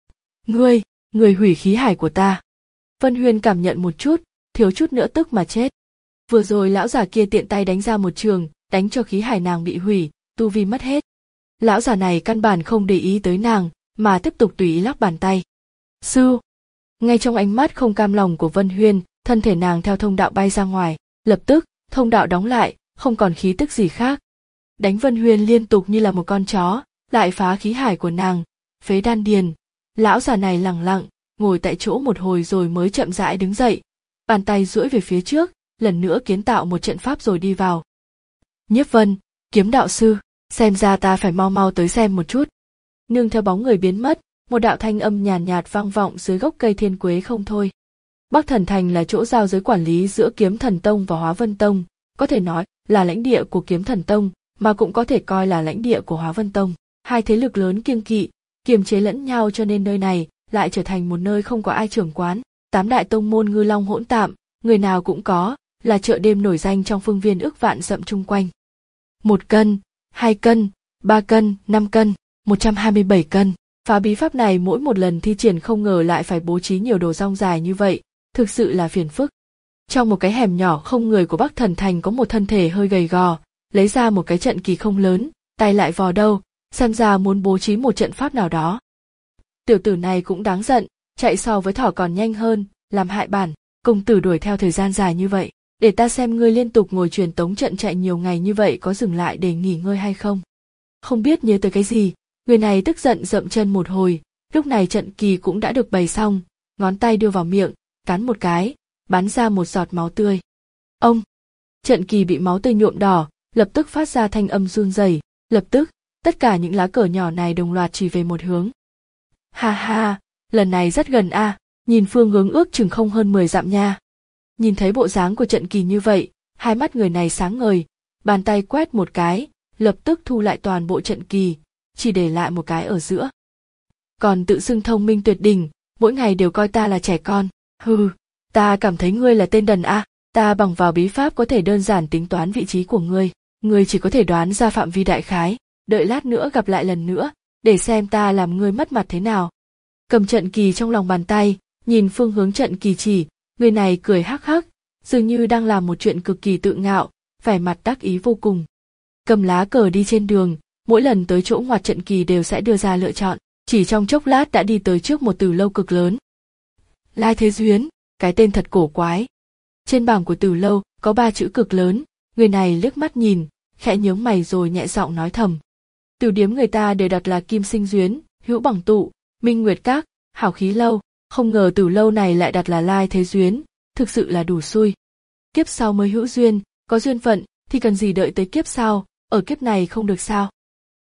Ngươi, ngươi hủy khí hải của ta. Vân Huyên cảm nhận một chút, thiếu chút nữa tức mà chết. Vừa rồi lão giả kia tiện tay đánh ra một trường, đánh cho khí hải nàng bị hủy, tu vi mất hết. Lão giả này căn bản không để ý tới nàng, mà tiếp tục tùy ý lắc bàn tay. Sư! Ngay trong ánh mắt không cam lòng của Vân Huyên, thân thể nàng theo thông đạo bay ra ngoài, lập tức, thông đạo đóng lại, không còn khí tức gì khác. Đánh Vân Huyên liên tục như là một con chó, lại phá khí hải của nàng, phế đan điền. Lão già này lẳng lặng, ngồi tại chỗ một hồi rồi mới chậm rãi đứng dậy, bàn tay duỗi về phía trước, lần nữa kiến tạo một trận pháp rồi đi vào. Nhiếp Vân, kiếm đạo sư, xem ra ta phải mau mau tới xem một chút. Nương theo bóng người biến mất, một đạo thanh âm nhàn nhạt, nhạt vang vọng dưới gốc cây thiên quế không thôi. Bắc Thần Thành là chỗ giao giới quản lý giữa Kiếm Thần Tông và Hóa Vân Tông, có thể nói là lãnh địa của Kiếm Thần Tông, mà cũng có thể coi là lãnh địa của Hóa Vân Tông. Hai thế lực lớn kiêng kỵ, kiềm chế lẫn nhau cho nên nơi này lại trở thành một nơi không có ai trưởng quán. Tám đại tông môn ngư long hỗn tạm, người nào cũng có, là chợ đêm nổi danh trong phương viên ước vạn dặm chung quanh. Một cân, hai cân, ba cân, năm cân, một trăm hai mươi bảy cân. Phá bí pháp này mỗi một lần thi triển không ngờ lại phải bố trí nhiều đồ rong dài như vậy, thực sự là phiền phức. Trong một cái hẻm nhỏ không người của Bắc Thần Thành có một thân thể hơi gầy gò, lấy ra một cái trận kỳ không lớn, tay lại vò đâu, xem ra muốn bố trí một trận pháp nào đó. Tiểu tử này cũng đáng giận, chạy so với thỏ còn nhanh hơn, làm hại bản công tử đuổi theo thời gian dài như vậy, để ta xem ngươi liên tục ngồi truyền tống trận chạy nhiều ngày như vậy có dừng lại để nghỉ ngơi hay không. Không biết nhớ tới cái gì, người này tức giận dậm chân một hồi, lúc này trận kỳ cũng đã được bày xong, ngón tay đưa vào miệng, cắn một cái, bắn ra một giọt máu tươi. Ông! Trận kỳ bị máu tươi nhuộm đỏ, lập tức phát ra thanh âm run rẩy, lập tức, tất cả những lá cờ nhỏ này đồng loạt chỉ về một hướng. Ha ha, lần này rất gần a, à, nhìn phương hướng ước chừng không hơn mười dặm nha. Nhìn thấy bộ dáng của trận kỳ như vậy, hai mắt người này sáng ngời, bàn tay quét một cái, lập tức thu lại toàn bộ trận kỳ, chỉ để lại một cái ở giữa. Còn tự xưng thông minh tuyệt đỉnh, mỗi ngày đều coi ta là trẻ con. Hừ, ta cảm thấy ngươi là tên đần a, à. Ta bằng vào bí pháp có thể đơn giản tính toán vị trí của ngươi, ngươi chỉ có thể đoán ra phạm vi đại khái, đợi lát nữa gặp lại lần nữa, để xem ta làm ngươi mất mặt thế nào. Cầm trận kỳ trong lòng bàn tay, nhìn phương hướng trận kỳ chỉ, người này cười hắc hắc, dường như đang làm một chuyện cực kỳ tự ngạo, vẻ mặt đắc ý vô cùng. Cầm lá cờ đi trên đường, mỗi lần tới chỗ ngoặt trận kỳ đều sẽ đưa ra lựa chọn, chỉ trong chốc lát đã đi tới trước một từ lâu cực lớn. Lai Thế Duyến, cái tên thật cổ quái. Trên bảng của từ lâu có ba chữ cực lớn, người này liếc mắt nhìn, khẽ nhướng mày rồi nhẹ giọng nói thầm. Từ điếm người ta đều đặt là Kim Sinh Duyến, Hữu Bằng Tụ, Minh Nguyệt Các, Hảo Khí Lâu, không ngờ từ lâu này lại đặt là Lai Thế Duyến, thực sự là đủ xui. Kiếp sau mới hữu duyên, có duyên phận thì cần gì đợi tới kiếp sau, ở kiếp này không được sao?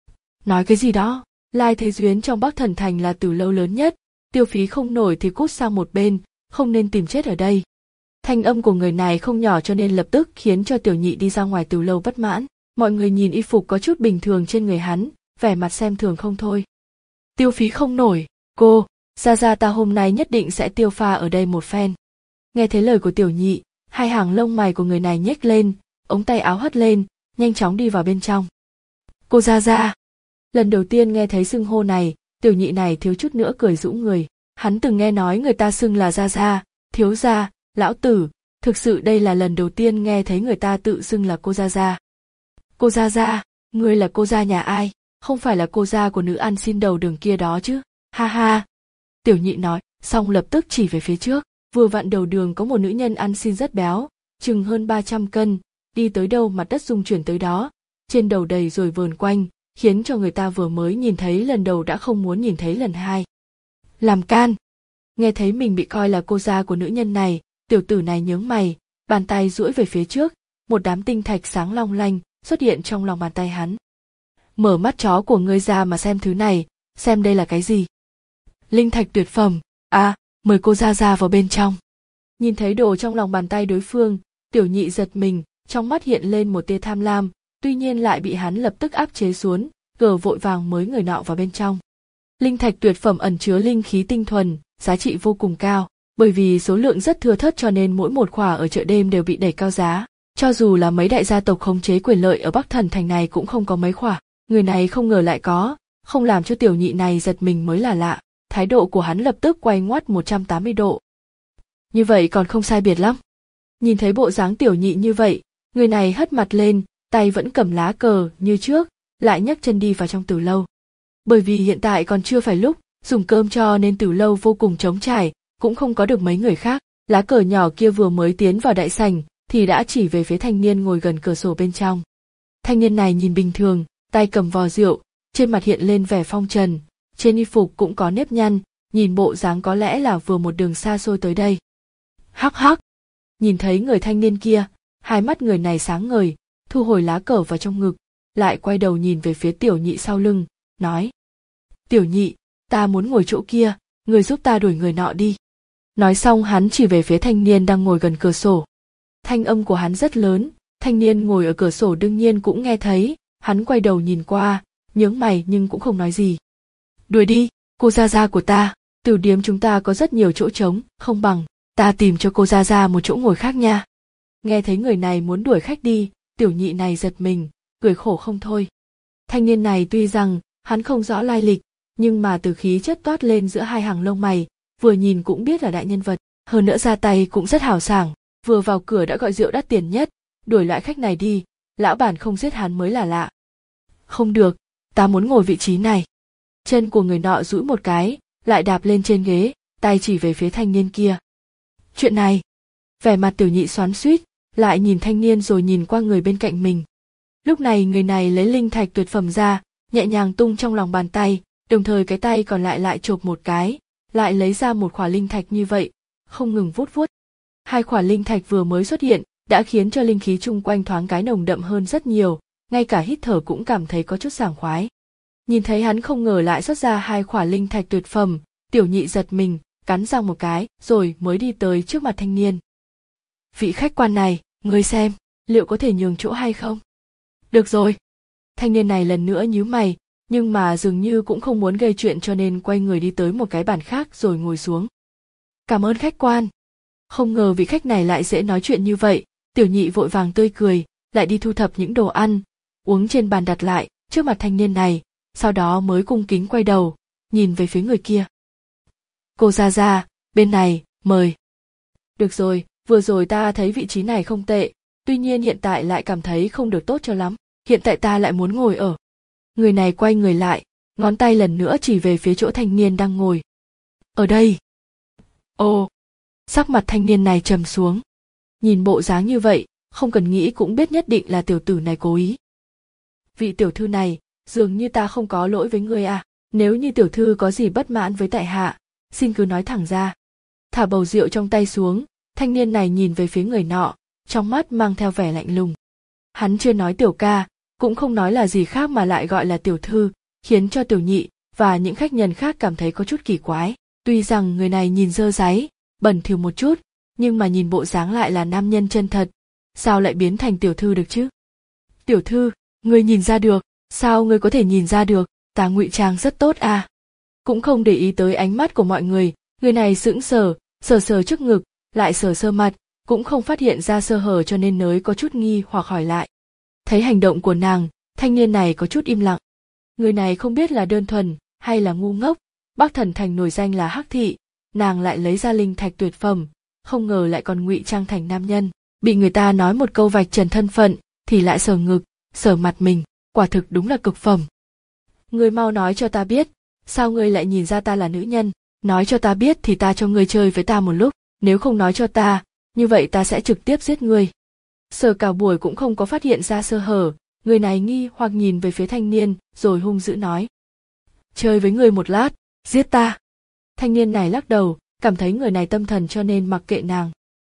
Nói cái gì đó? Lai Thế Duyến trong Bắc Thần Thành là từ lâu lớn nhất, tiêu phí không nổi thì cút sang một bên, không nên tìm chết ở đây. Thanh âm của người này không nhỏ cho nên lập tức khiến cho Tiểu Nhị đi ra ngoài từ lâu bất mãn. Mọi người nhìn y phục có chút bình thường trên người hắn, vẻ mặt xem thường không thôi. Tiêu phí không nổi, cô, ra ra ta hôm nay nhất định sẽ tiêu pha ở đây một phen. Nghe thấy lời của Tiểu Nhị, hai hàng lông mày của người này nhếch lên, ống tay áo hất lên, nhanh chóng đi vào bên trong. Cô ra ra. Lần đầu tiên nghe thấy xưng hô này, Tiểu Nhị này thiếu chút nữa cười rũ người. Hắn từng nghe nói người ta xưng là ra ra, thiếu gia, lão tử, thực sự đây là lần đầu tiên nghe thấy người ta tự xưng là cô gia gia. Cô gia gia, ngươi là cô gia nhà ai? Không phải là cô gia của nữ ăn xin đầu đường kia đó chứ? Ha ha. Tiểu Nhị nói, xong lập tức chỉ về phía trước, vừa vặn đầu đường có một nữ nhân ăn xin rất béo, chừng hơn ba trăm cân, đi tới đâu mặt đất rung chuyển tới đó, trên đầu đầy rồi vờn quanh, khiến cho người ta vừa mới nhìn thấy lần đầu đã không muốn nhìn thấy lần hai. Làm can. Nghe thấy mình bị coi là cô gia của nữ nhân này, tiểu tử này nhướng mày, bàn tay duỗi về phía trước, một đám tinh thạch sáng long lanh xuất hiện trong lòng bàn tay hắn. Mở mắt chó của ngươi ra mà xem thứ này, xem đây là cái gì. Linh thạch tuyệt phẩm, à, mời cô ra ra vào bên trong. Nhìn thấy đồ trong lòng bàn tay đối phương, Tiểu Nhị giật mình, trong mắt hiện lên một tia tham lam, tuy nhiên lại bị hắn lập tức áp chế xuống, gờ vội vàng mới người nọ vào bên trong. Linh thạch tuyệt phẩm ẩn chứa linh khí tinh thuần, giá trị vô cùng cao, bởi vì số lượng rất thưa thớt cho nên mỗi một khỏa ở chợ đêm đều bị đẩy cao giá. Cho dù là mấy đại gia tộc khống chế quyền lợi ở Bắc Thần Thành này cũng không có mấy khỏa, người này không ngờ lại có, không làm cho Tiểu Nhị này giật mình mới là lạ, thái độ của hắn lập tức quay ngoắt một trăm tám mươi độ. Như vậy còn không sai biệt lắm. Nhìn thấy bộ dáng Tiểu Nhị như vậy, người này hất mặt lên, tay vẫn cầm lá cờ như trước, lại nhấc chân đi vào trong tử lâu. Bởi vì hiện tại còn chưa phải lúc dùng cơm cho nên tử lâu vô cùng trống trải, cũng không có được mấy người khác. Lá cờ nhỏ kia vừa mới tiến vào đại sảnh thì đã chỉ về phía thanh niên ngồi gần cửa sổ bên trong. Thanh niên này nhìn bình thường, tay cầm vò rượu, trên mặt hiện lên vẻ phong trần, trên y phục cũng có nếp nhăn, nhìn bộ dáng có lẽ là vừa một đường xa xôi tới đây. Hắc hắc. Nhìn thấy người thanh niên kia, hai mắt người này sáng ngời, thu hồi lá cờ vào trong ngực, lại quay đầu nhìn về phía Tiểu Nhị sau lưng, nói: Tiểu Nhị, ta muốn ngồi chỗ kia, người giúp ta đuổi người nọ đi. Nói xong hắn chỉ về phía thanh niên đang ngồi gần cửa sổ. Thanh âm của hắn rất lớn, thanh niên ngồi ở cửa sổ đương nhiên cũng nghe thấy, hắn quay đầu nhìn qua, nhướng mày nhưng cũng không nói gì. Đuổi đi, cô gia gia của ta, tử điếm chúng ta có rất nhiều chỗ trống, không bằng ta tìm cho cô gia gia một chỗ ngồi khác nha. Nghe thấy người này muốn đuổi khách đi, Tiểu Nhị này giật mình, cười khổ không thôi. Thanh niên này tuy rằng hắn không rõ lai lịch, nhưng mà từ khí chất toát lên giữa hai hàng lông mày, vừa nhìn cũng biết là đại nhân vật, hơn nữa ra tay cũng rất hào sảng, vừa vào cửa đã gọi rượu đắt tiền nhất, đuổi loại khách này đi, lão bản không giết hắn mới là lạ. Không được, ta muốn ngồi vị trí này. Chân của người nọ duỗi một cái, lại đạp lên trên ghế, tay chỉ về phía thanh niên kia. Chuyện này, vẻ mặt Tiểu Nhị xoắn xuýt, lại nhìn thanh niên rồi nhìn qua người bên cạnh mình. Lúc này người này lấy linh thạch tuyệt phẩm ra, nhẹ nhàng tung trong lòng bàn tay, đồng thời cái tay còn lại lại chộp một cái, lại lấy ra một khỏa linh thạch như vậy, không ngừng vuốt vuốt. Hai khỏa linh thạch vừa mới xuất hiện, đã khiến cho linh khí chung quanh thoáng cái nồng đậm hơn rất nhiều, ngay cả hít thở cũng cảm thấy có chút sảng khoái. Nhìn thấy hắn không ngờ lại xuất ra hai khỏa linh thạch tuyệt phẩm, Tiểu Nhị giật mình, cắn răng một cái, rồi mới đi tới trước mặt thanh niên. Vị khách quan này, ngươi xem, liệu có thể nhường chỗ hay không? Được rồi. Thanh niên này lần nữa nhíu mày, nhưng mà dường như cũng không muốn gây chuyện cho nên quay người đi tới một cái bàn khác rồi ngồi xuống. Cảm ơn khách quan. Không ngờ vị khách này lại dễ nói chuyện như vậy, Tiểu Nhị vội vàng tươi cười, lại đi thu thập những đồ ăn, uống trên bàn đặt lại trước mặt thanh niên này, sau đó mới cung kính quay đầu, nhìn về phía người kia. Cô ra ra, bên này, mời. Được rồi, vừa rồi ta thấy vị trí này không tệ, tuy nhiên hiện tại lại cảm thấy không được tốt cho lắm, hiện tại ta lại muốn ngồi ở. Người này quay người lại, ngón tay lần nữa chỉ về phía chỗ thanh niên đang ngồi. Ở đây. Ồ, sắc mặt thanh niên này trầm xuống. Nhìn bộ dáng như vậy, không cần nghĩ cũng biết nhất định là tiểu tử này cố ý. Vị tiểu thư này, dường như ta không có lỗi với ngươi à, nếu như tiểu thư có gì bất mãn với tại hạ, xin cứ nói thẳng ra. Thả bầu rượu trong tay xuống, thanh niên này nhìn về phía người nọ, trong mắt mang theo vẻ lạnh lùng. Hắn chưa nói tiểu ca, cũng không nói là gì khác mà lại gọi là tiểu thư, khiến cho Tiểu Nhị và những khách nhân khác cảm thấy có chút kỳ quái. Tuy rằng người này nhìn dơ dáy, bẩn thỉu một chút, nhưng mà nhìn bộ dáng lại là nam nhân chân thật, sao lại biến thành tiểu thư được chứ? Tiểu thư, ngươi nhìn ra được, sao ngươi có thể nhìn ra được, ta ngụy trang rất tốt à? Cũng không để ý tới ánh mắt của mọi người, người này sững sờ, sờ sờ trước ngực, lại sờ sơ mặt, cũng không phát hiện ra sơ hở cho nên nới có chút nghi hoặc hỏi lại. Thấy hành động của nàng, thanh niên này có chút im lặng. Người này không biết là đơn thuần hay là ngu ngốc, Bắc Thần Thành nổi danh là hắc thị, nàng lại lấy ra linh thạch tuyệt phẩm, không ngờ lại còn ngụy trang thành nam nhân, bị người ta nói một câu vạch trần thân phận, thì lại sờ ngực, sờ mặt mình, quả thực đúng là cực phẩm. Ngươi mau nói cho ta biết, sao ngươi lại nhìn ra ta là nữ nhân, nói cho ta biết thì ta cho ngươi chơi với ta một lúc, nếu không nói cho ta, như vậy ta sẽ trực tiếp giết ngươi. Sờ cả buổi cũng không có phát hiện ra sơ hở, người này nghi hoặc nhìn về phía thanh niên, rồi hung dữ nói. Chơi với ngươi một lát, giết ta. Thanh niên này lắc đầu, cảm thấy người này tâm thần cho nên mặc kệ nàng.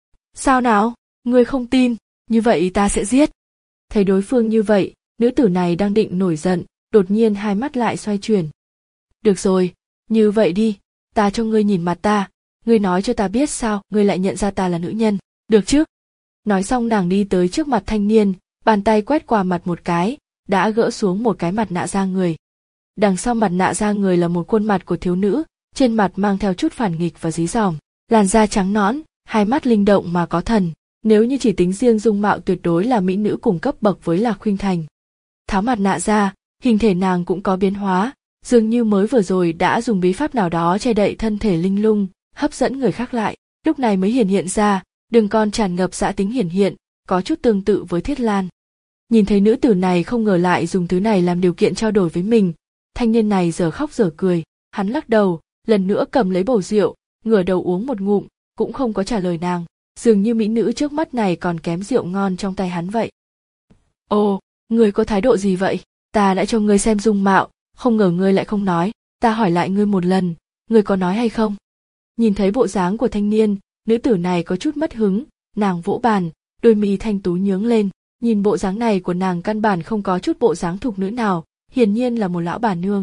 Sao nào, ngươi không tin, như vậy ta sẽ giết. Thấy đối phương như vậy, nữ tử này đang định nổi giận, đột nhiên hai mắt lại xoay chuyển. Được rồi, như vậy đi, ta cho ngươi nhìn mặt ta, ngươi nói cho ta biết sao ngươi lại nhận ra ta là nữ nhân, được chứ? Nói xong nàng đi tới trước mặt thanh niên, bàn tay quét qua mặt một cái, đã gỡ xuống một cái mặt nạ da người. Đằng sau mặt nạ da người là một khuôn mặt của thiếu nữ, trên mặt mang theo chút phản nghịch và dí dỏm, làn da trắng nõn, hai mắt linh động mà có thần. Nếu như chỉ tính riêng dung mạo tuyệt đối là mỹ nữ cùng cấp bậc với Lạc Khuynh Thành. Tháo mặt nạ ra, hình thể nàng cũng có biến hóa, dường như mới vừa rồi đã dùng bí pháp nào đó che đậy thân thể linh lung, hấp dẫn người khác lại, lúc này mới hiển hiện ra, đường con tràn ngập dã tính hiển hiện, có chút tương tự với Thiết Lan. Nhìn thấy nữ tử này không ngờ lại dùng thứ này làm điều kiện trao đổi với mình, thanh niên này giờ khóc giờ cười, hắn lắc đầu, lần nữa cầm lấy bầu rượu, ngửa đầu uống một ngụm, cũng không có trả lời nàng, dường như mỹ nữ trước mắt này còn kém rượu ngon trong tay hắn vậy. Ồ, ngươi có thái độ gì vậy? Ta đã cho ngươi xem dung mạo, không ngờ ngươi lại không nói, ta hỏi lại ngươi một lần, ngươi có nói hay không? Nhìn thấy bộ dáng của thanh niên, nữ tử này có chút mất hứng, nàng vỗ bàn, đôi mi thanh tú nhướng lên, nhìn bộ dáng này của nàng căn bản không có chút bộ dáng thục nữ nào, hiển nhiên là một lão bà nương.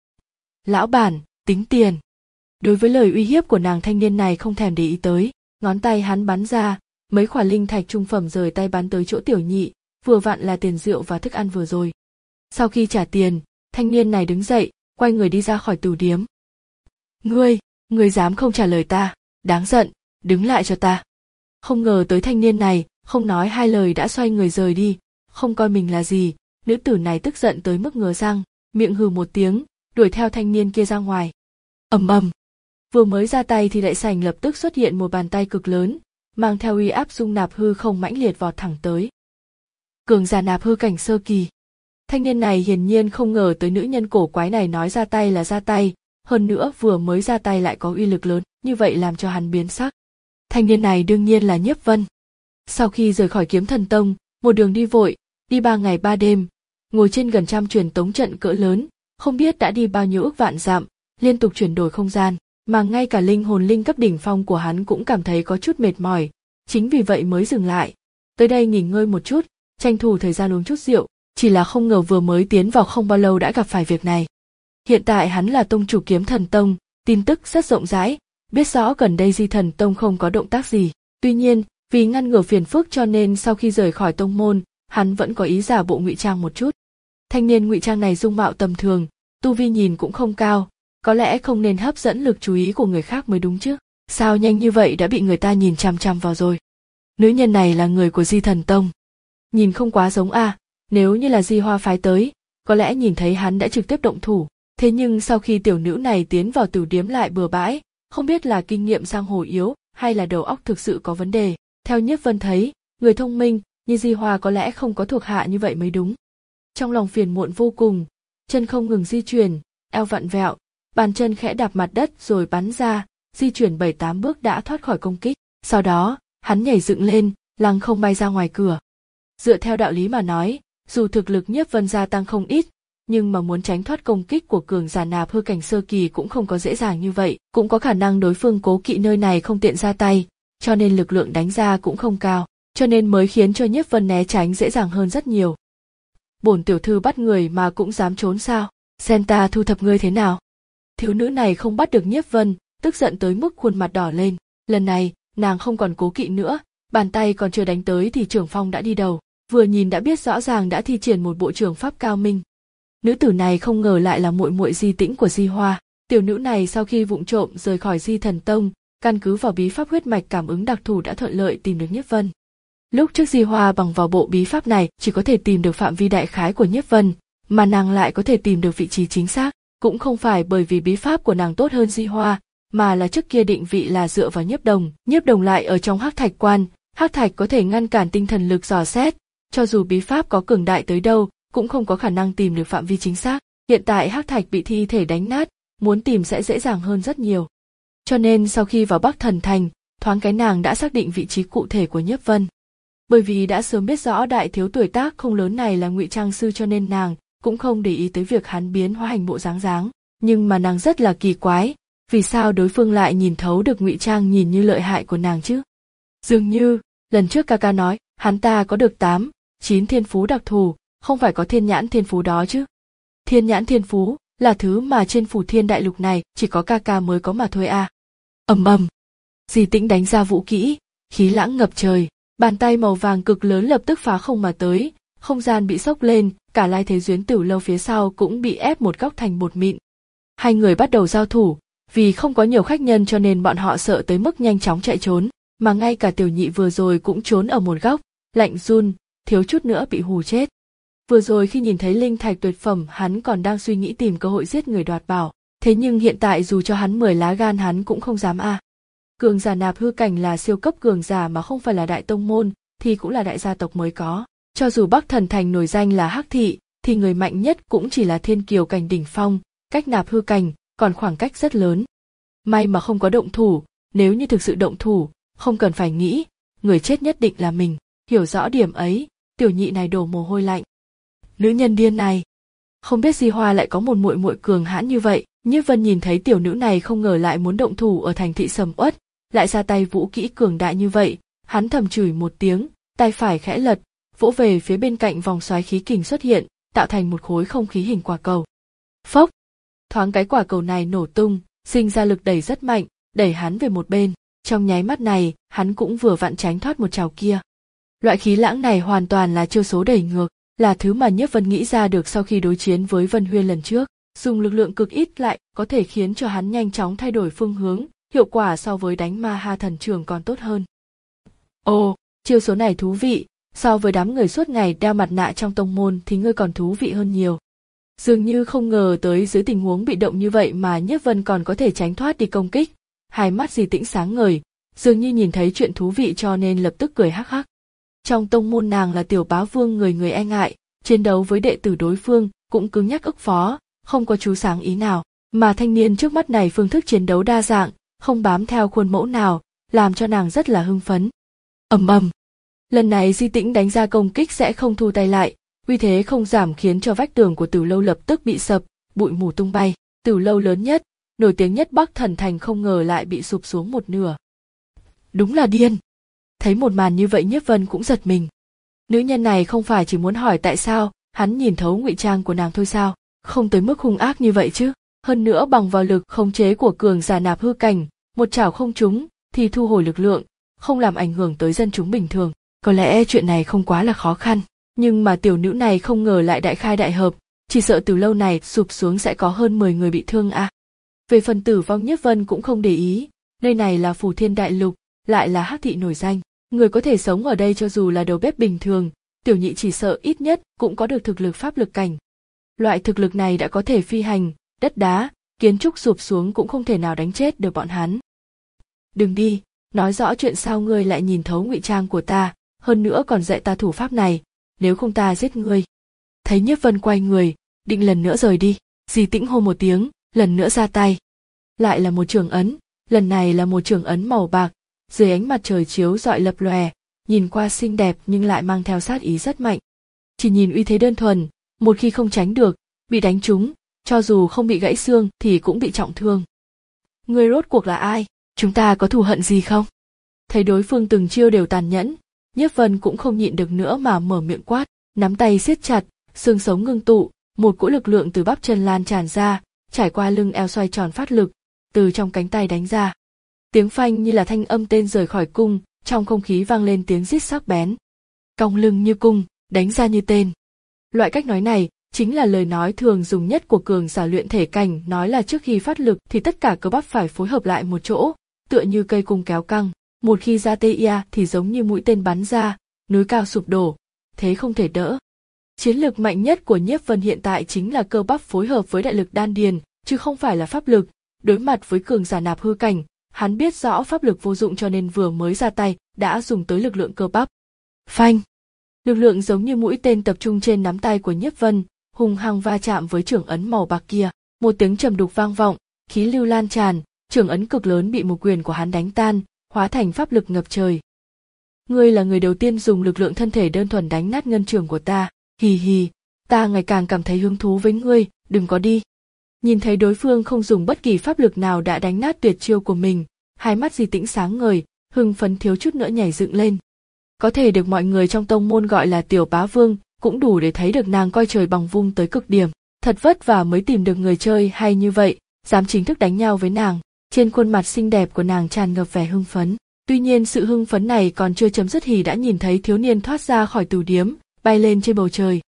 Lão bản, tính tiền. Đối với lời uy hiếp của nàng thanh niên này không thèm để ý tới, ngón tay hắn bắn ra, mấy khoản linh thạch trung phẩm rời tay bắn tới chỗ Tiểu Nhị, vừa vặn là tiền rượu và thức ăn vừa rồi. Sau khi trả tiền, thanh niên này đứng dậy, quay người đi ra khỏi tửu điếm. Ngươi, ngươi dám không trả lời ta, đáng giận, đứng lại cho ta. Không ngờ tới thanh niên này, không nói hai lời đã xoay người rời đi, không coi mình là gì, nữ tử này tức giận tới mức ngứa răng, miệng hừ một tiếng, đuổi theo thanh niên kia ra ngoài. Ầm ầm. Vừa mới ra tay thì đại sảnh lập tức xuất hiện một bàn tay cực lớn, mang theo uy áp dung nạp hư không mãnh liệt vọt thẳng tới. Cường giả nạp hư cảnh sơ kỳ. Thanh niên này hiển nhiên không ngờ tới nữ nhân cổ quái này nói ra tay là ra tay, hơn nữa vừa mới ra tay lại có uy lực lớn, như vậy làm cho hắn biến sắc. Thanh niên này đương nhiên là Nhiếp Vân. Sau khi rời khỏi Kiếm Thần Tông, một đường đi vội, đi ba ngày ba đêm, ngồi trên gần trăm truyền tống trận cỡ lớn, không biết đã đi bao nhiêu ức vạn dặm, liên tục chuyển đổi không gian, mà ngay cả linh hồn linh cấp đỉnh phong của hắn cũng cảm thấy có chút mệt mỏi, chính vì vậy mới dừng lại. Tới đây nghỉ ngơi một chút, tranh thủ thời gian uống chút rượu, chỉ là không ngờ vừa mới tiến vào không bao lâu đã gặp phải việc này. Hiện tại hắn là tông chủ Kiếm Thần Tông, tin tức rất rộng rãi, biết rõ gần đây Di Thần Tông không có động tác gì. Tuy nhiên, vì ngăn ngừa phiền phức cho nên sau khi rời khỏi tông môn, hắn vẫn có ý giả bộ ngụy trang một chút. Thanh niên ngụy trang này dung mạo tầm thường, tu vi nhìn cũng không cao, có lẽ không nên hấp dẫn lực chú ý của người khác mới đúng chứ. Sao nhanh như vậy đã bị người ta nhìn chằm chằm vào rồi? Nữ nhân này là người của Di Thần Tông. Nhìn không quá giống a, à, nếu như là Di Hoa phái tới, có lẽ nhìn thấy hắn đã trực tiếp động thủ. Thế nhưng sau khi tiểu nữ này tiến vào tử điếm lại bừa bãi, không biết là kinh nghiệm giang hồ yếu hay là đầu óc thực sự có vấn đề. Theo Nhiếp Vân thấy, người thông minh như Di Hoa có lẽ không có thuộc hạ như vậy mới đúng. Trong lòng phiền muộn vô cùng, chân không ngừng di chuyển, eo vặn vẹo, bàn chân khẽ đạp mặt đất rồi bắn ra, di chuyển bảy tám bước đã thoát khỏi công kích. Sau đó, hắn nhảy dựng lên, lăng không bay ra ngoài cửa. Dựa theo đạo lý mà nói, dù thực lực Nhiếp Vân gia tăng không ít, nhưng mà muốn tránh thoát công kích của cường giả nạp hư cảnh sơ kỳ cũng không có dễ dàng như vậy, cũng có khả năng đối phương cố kỵ nơi này không tiện ra tay, cho nên lực lượng đánh ra cũng không cao, cho nên mới khiến cho Nhiếp Vân né tránh dễ dàng hơn rất nhiều. Bổn tiểu thư bắt người mà cũng dám trốn sao? Xem ta thu thập ngươi thế nào? Thiếu nữ này không bắt được Nhiếp Vân, tức giận tới mức khuôn mặt đỏ lên. Lần này, nàng không còn cố kỵ nữa, bàn tay còn chưa đánh tới thì trưởng phong đã đi đầu, vừa nhìn đã biết rõ ràng đã thi triển một bộ trường pháp cao minh. Nữ tử này không ngờ lại là muội muội Di Tĩnh của Di Hoa. Tiểu nữ này sau khi vụng trộm rời khỏi Di Thần Tông, căn cứ vào bí pháp huyết mạch cảm ứng đặc thù đã thuận lợi tìm được Nhiếp Vân. Lúc trước Di Hoa bằng vào bộ bí pháp này chỉ có thể tìm được phạm vi đại khái của Nhiếp Vân, mà nàng lại có thể tìm được vị trí chính xác, cũng không phải bởi vì bí pháp của nàng tốt hơn Di Hoa, mà là trước kia định vị là dựa vào Nhiếp Đồng. Nhiếp Đồng lại ở trong Hắc Thạch Quan, Hắc Thạch có thể ngăn cản tinh thần lực dò xét, cho dù bí pháp có cường đại tới đâu, cũng không có khả năng tìm được phạm vi chính xác. Hiện tại Hắc Thạch bị thi thể đánh nát, muốn tìm sẽ dễ dàng hơn rất nhiều. Cho nên sau khi vào Bắc Thần Thành, thoáng cái nàng đã xác định vị trí cụ thể của Nhiếp Vân. Bởi vì đã sớm biết rõ đại thiếu tuổi tác không lớn này là ngụy trang sư cho nên nàng cũng không để ý tới việc hắn biến hóa hành bộ dáng dáng. Nhưng mà nàng rất là kỳ quái, vì sao đối phương lại nhìn thấu được ngụy trang nhìn như lợi hại của nàng chứ? Dường như, lần trước ca ca nói, hắn ta có được tám, chín thiên phú đặc thù, không phải có thiên nhãn thiên phú đó chứ? Thiên nhãn thiên phú là thứ mà trên phủ thiên đại lục này chỉ có ca ca mới có mà thôi à. Ầm ầm, Di Tĩnh đánh ra vũ kỹ, khí lãng ngập trời, bàn tay màu vàng cực lớn lập tức phá không mà tới, không gian bị sốc lên, cả Lai Thế Duyến Tử Lâu phía sau cũng bị ép một góc thành bột mịn. Hai người bắt đầu giao thủ, vì không có nhiều khách nhân cho nên bọn họ sợ tới mức nhanh chóng chạy trốn, mà ngay cả tiểu nhị vừa rồi cũng trốn ở một góc, lạnh run, thiếu chút nữa bị hù chết. Vừa rồi khi nhìn thấy linh thạch tuyệt phẩm hắn còn đang suy nghĩ tìm cơ hội giết người đoạt bảo, thế nhưng hiện tại dù cho hắn mười lá gan hắn cũng không dám a. À. Cường giả nạp hư cảnh là siêu cấp cường giả mà không phải là đại tông môn, thì cũng là đại gia tộc mới có. Cho dù Bắc Thần Thành nổi danh là Hắc Thị, thì người mạnh nhất cũng chỉ là thiên kiều cảnh đỉnh phong, cách nạp hư cảnh còn khoảng cách rất lớn. May mà không có động thủ, nếu như thực sự động thủ, không cần phải nghĩ, người chết nhất định là mình. Hiểu rõ điểm ấy, tiểu nhị này đổ mồ hôi lạnh. Nữ nhân điên này, không biết Di Hoa lại có một muội muội cường hãn như vậy. Nhiếp Vân nhìn thấy tiểu nữ này không ngờ lại muốn động thủ ở thành thị sầm uất, lại ra tay vũ kỹ cường đại như vậy, hắn thầm chửi một tiếng, tay phải khẽ lật, vỗ về phía bên cạnh vòng xoáy khí kình xuất hiện, tạo thành một khối không khí hình quả cầu. Phốc, thoáng cái quả cầu này nổ tung, sinh ra lực đẩy rất mạnh, đẩy hắn về một bên. Trong nháy mắt này, hắn cũng vừa vặn tránh thoát một trào kia. Loại khí lãng này hoàn toàn là chiêu số đẩy ngược, là thứ mà Nhiếp Vân nghĩ ra được sau khi đối chiến với Vân Huyên lần trước. Dùng lực lượng cực ít lại có thể khiến cho hắn nhanh chóng thay đổi phương hướng, hiệu quả so với đánh ma ha thần trường còn tốt hơn. Ồ, chiêu số này thú vị, so với đám người suốt ngày đeo mặt nạ trong tông môn thì ngươi còn thú vị hơn nhiều. Dường như không ngờ tới dưới tình huống bị động như vậy mà Nhiếp Vân còn có thể tránh thoát đi công kích, hai mắt Di Tĩnh sáng ngời, dường như nhìn thấy chuyện thú vị cho nên lập tức cười hắc hắc. Trong tông môn nàng là tiểu bá vương người người e ngại, chiến đấu với đệ tử đối phương cũng cứng nhắc ức phó, không có chú sáng ý nào, mà thanh niên trước mắt này phương thức chiến đấu đa dạng, không bám theo khuôn mẫu nào, làm cho nàng rất là hưng phấn. Ầm ầm. Lần này Di Tĩnh đánh ra công kích sẽ không thu tay lại, uy thế không giảm khiến cho vách tường của Tử lâu lập tức bị sập, bụi mù tung bay. Tử lâu lớn nhất, nổi tiếng nhất Bắc Thần Thành không ngờ lại bị sụp xuống một nửa. Đúng là điên. Thấy một màn như vậy Nhiếp Vân cũng giật mình. Nữ nhân này không phải chỉ muốn hỏi tại sao hắn nhìn thấu ngụy trang của nàng thôi sao, không tới mức hung ác như vậy chứ. Hơn nữa bằng vào lực khống chế của cường giả nạp hư cảnh, một chảo không trúng thì thu hồi lực lượng, không làm ảnh hưởng tới dân chúng bình thường. Có lẽ chuyện này không quá là khó khăn, nhưng mà tiểu nữ này không ngờ lại đại khai đại hợp, chỉ sợ từ lâu này sụp xuống sẽ có hơn mười người bị thương à. Về phần tử vong Nhiếp Vân cũng không để ý, nơi này là Phù Thiên Đại Lục, lại là hắc thị nổi danh, người có thể sống ở đây cho dù là đầu bếp bình thường, tiểu nhị chỉ sợ ít nhất cũng có được thực lực pháp lực cảnh. Loại thực lực này đã có thể phi hành, đất đá, kiến trúc sụp xuống cũng không thể nào đánh chết được bọn hắn. Đừng đi, nói rõ chuyện sao ngươi lại nhìn thấu ngụy trang của ta, hơn nữa còn dạy ta thủ pháp này, nếu không ta giết ngươi. Thấy Nhiếp Vân quay người, định lần nữa rời đi, Di Tĩnh hô một tiếng, lần nữa ra tay. Lại là một trường ấn, lần này là một trường ấn màu bạc, dưới ánh mặt trời chiếu rọi lập lòe, nhìn qua xinh đẹp nhưng lại mang theo sát ý rất mạnh. Chỉ nhìn uy thế đơn thuần, một khi không tránh được, bị đánh trúng, cho dù không bị gãy xương thì cũng bị trọng thương. Ngươi rốt cuộc là ai? Chúng ta có thù hận gì không? Thấy đối phương từng chiêu đều tàn nhẫn, Nhiếp Vân cũng không nhịn được nữa mà mở miệng quát, nắm tay siết chặt, xương sống ngưng tụ, một cỗ lực lượng từ bắp chân lan tràn ra, trải qua lưng eo xoay tròn phát lực, từ trong cánh tay đánh ra. Tiếng phanh như là thanh âm tên rời khỏi cung, trong không khí vang lên tiếng rít sắc bén. Cong lưng như cung, đánh ra như tên. Loại cách nói này chính là lời nói thường dùng nhất của cường giả luyện thể cảnh, nói là trước khi phát lực thì tất cả cơ bắp phải phối hợp lại một chỗ, tựa như cây cung kéo căng, một khi ra tê ia thì giống như mũi tên bắn ra, núi cao sụp đổ, thế không thể đỡ. Chiến lực mạnh nhất của Nhiếp Vân hiện tại chính là cơ bắp phối hợp với đại lực đan điền, chứ không phải là pháp lực. Đối mặt với cường giả nạp hư cảnh, hắn biết rõ pháp lực vô dụng cho nên vừa mới ra tay đã dùng tới lực lượng cơ bắp. Phanh! Lực lượng giống như mũi tên tập trung trên nắm tay của Nhiếp Vân, hung hăng va chạm với chưởng ấn màu bạc kia. Một tiếng trầm đục vang vọng, khí lưu lan tràn, chưởng ấn cực lớn bị một quyền của hắn đánh tan, hóa thành pháp lực ngập trời. Ngươi là người đầu tiên dùng lực lượng thân thể đơn thuần đánh nát ngân trường của ta, hì hì, ta ngày càng cảm thấy hứng thú với ngươi, đừng có đi. Nhìn thấy đối phương không dùng bất kỳ pháp lực nào đã đánh nát tuyệt chiêu của mình, hai mắt Di Tĩnh sáng ngời, hưng phấn thiếu chút nữa nhảy dựng lên. Có thể được mọi người trong tông môn gọi là tiểu bá vương, cũng đủ để thấy được nàng coi trời bằng vung tới cực điểm. Thật vất vả mới tìm được người chơi hay như vậy, dám chính thức đánh nhau với nàng. Trên khuôn mặt xinh đẹp của nàng tràn ngập vẻ hưng phấn. Tuy nhiên sự hưng phấn này còn chưa chấm dứt thì đã nhìn thấy thiếu niên thoát ra khỏi tửu điếm, bay lên trên bầu trời.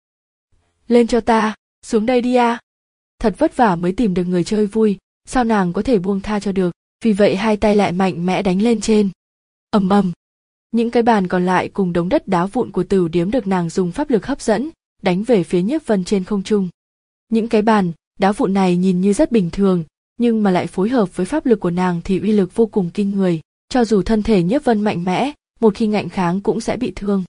Lên cho ta, xuống đây đi a. Thật vất vả mới tìm được người chơi vui, sao nàng có thể buông tha cho được, vì vậy hai tay lại mạnh mẽ đánh lên trên. Ầm ầm. Những cái bàn còn lại cùng đống đất đá vụn của tửu điếm được nàng dùng pháp lực hấp dẫn, đánh về phía Nhiếp Vân trên không trung. Những cái bàn, đá vụn này nhìn như rất bình thường, nhưng mà lại phối hợp với pháp lực của nàng thì uy lực vô cùng kinh người, cho dù thân thể Nhiếp Vân mạnh mẽ, một khi ngạnh kháng cũng sẽ bị thương.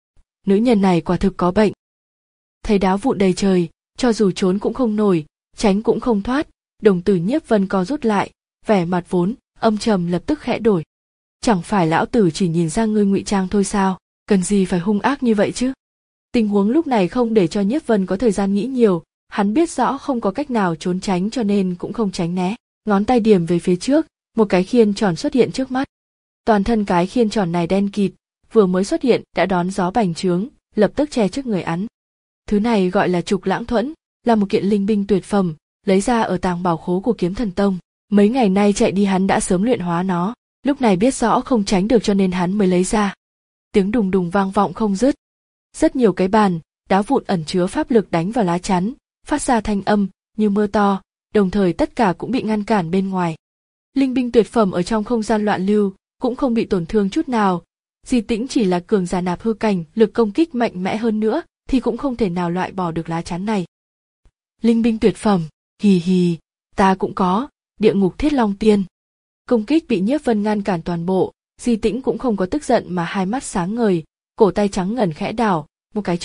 Nữ nhân này quả thực có bệnh. Thấy đá vụn đầy trời, cho dù trốn cũng không nổi, tránh cũng không thoát, đồng tử Nhiếp Vân co rút lại, vẻ mặt vốn âm trầm lập tức khẽ đổi. Chẳng phải lão tử chỉ nhìn ra ngươi ngụy trang thôi sao, cần gì phải hung ác như vậy chứ? Tình huống lúc này không để cho Nhiếp Vân có thời gian nghĩ nhiều, hắn biết rõ không có cách nào trốn tránh cho nên cũng không tránh né, ngón tay điểm về phía trước, một cái khiên tròn xuất hiện trước mắt. Toàn thân cái khiên tròn này đen kịt, vừa mới xuất hiện đã đón gió bành trướng, lập tức che trước người hắn. Thứ này gọi là Trục Lãng Thuẫn, là một kiện linh binh tuyệt phẩm, lấy ra ở tàng bảo khố của Kiếm Thần Tông. Mấy ngày nay chạy đi hắn đã sớm luyện hóa nó, lúc này biết rõ không tránh được cho nên hắn mới lấy ra. Tiếng đùng đùng vang vọng không dứt. Rất nhiều cái bàn, đá vụn ẩn chứa pháp lực đánh vào lá chắn, phát ra thanh âm như mưa to, đồng thời tất cả cũng bị ngăn cản bên ngoài. Linh binh tuyệt phẩm ở trong không gian loạn lưu cũng không bị tổn thương chút nào. Di Tĩnh chỉ là cường giả nạp hư cảnh, lực công kích mạnh mẽ hơn nữa thì cũng không thể nào loại bỏ được lá chắn này. Linh binh tuyệt phẩm, hì hì, ta cũng có, Địa Ngục Thiết Long Tiên. Công kích bị Nhiếp Vân ngăn cản toàn bộ, Di Tĩnh cũng không có tức giận mà hai mắt sáng ngời, cổ tay trắng ngần khẽ đảo, một cái trường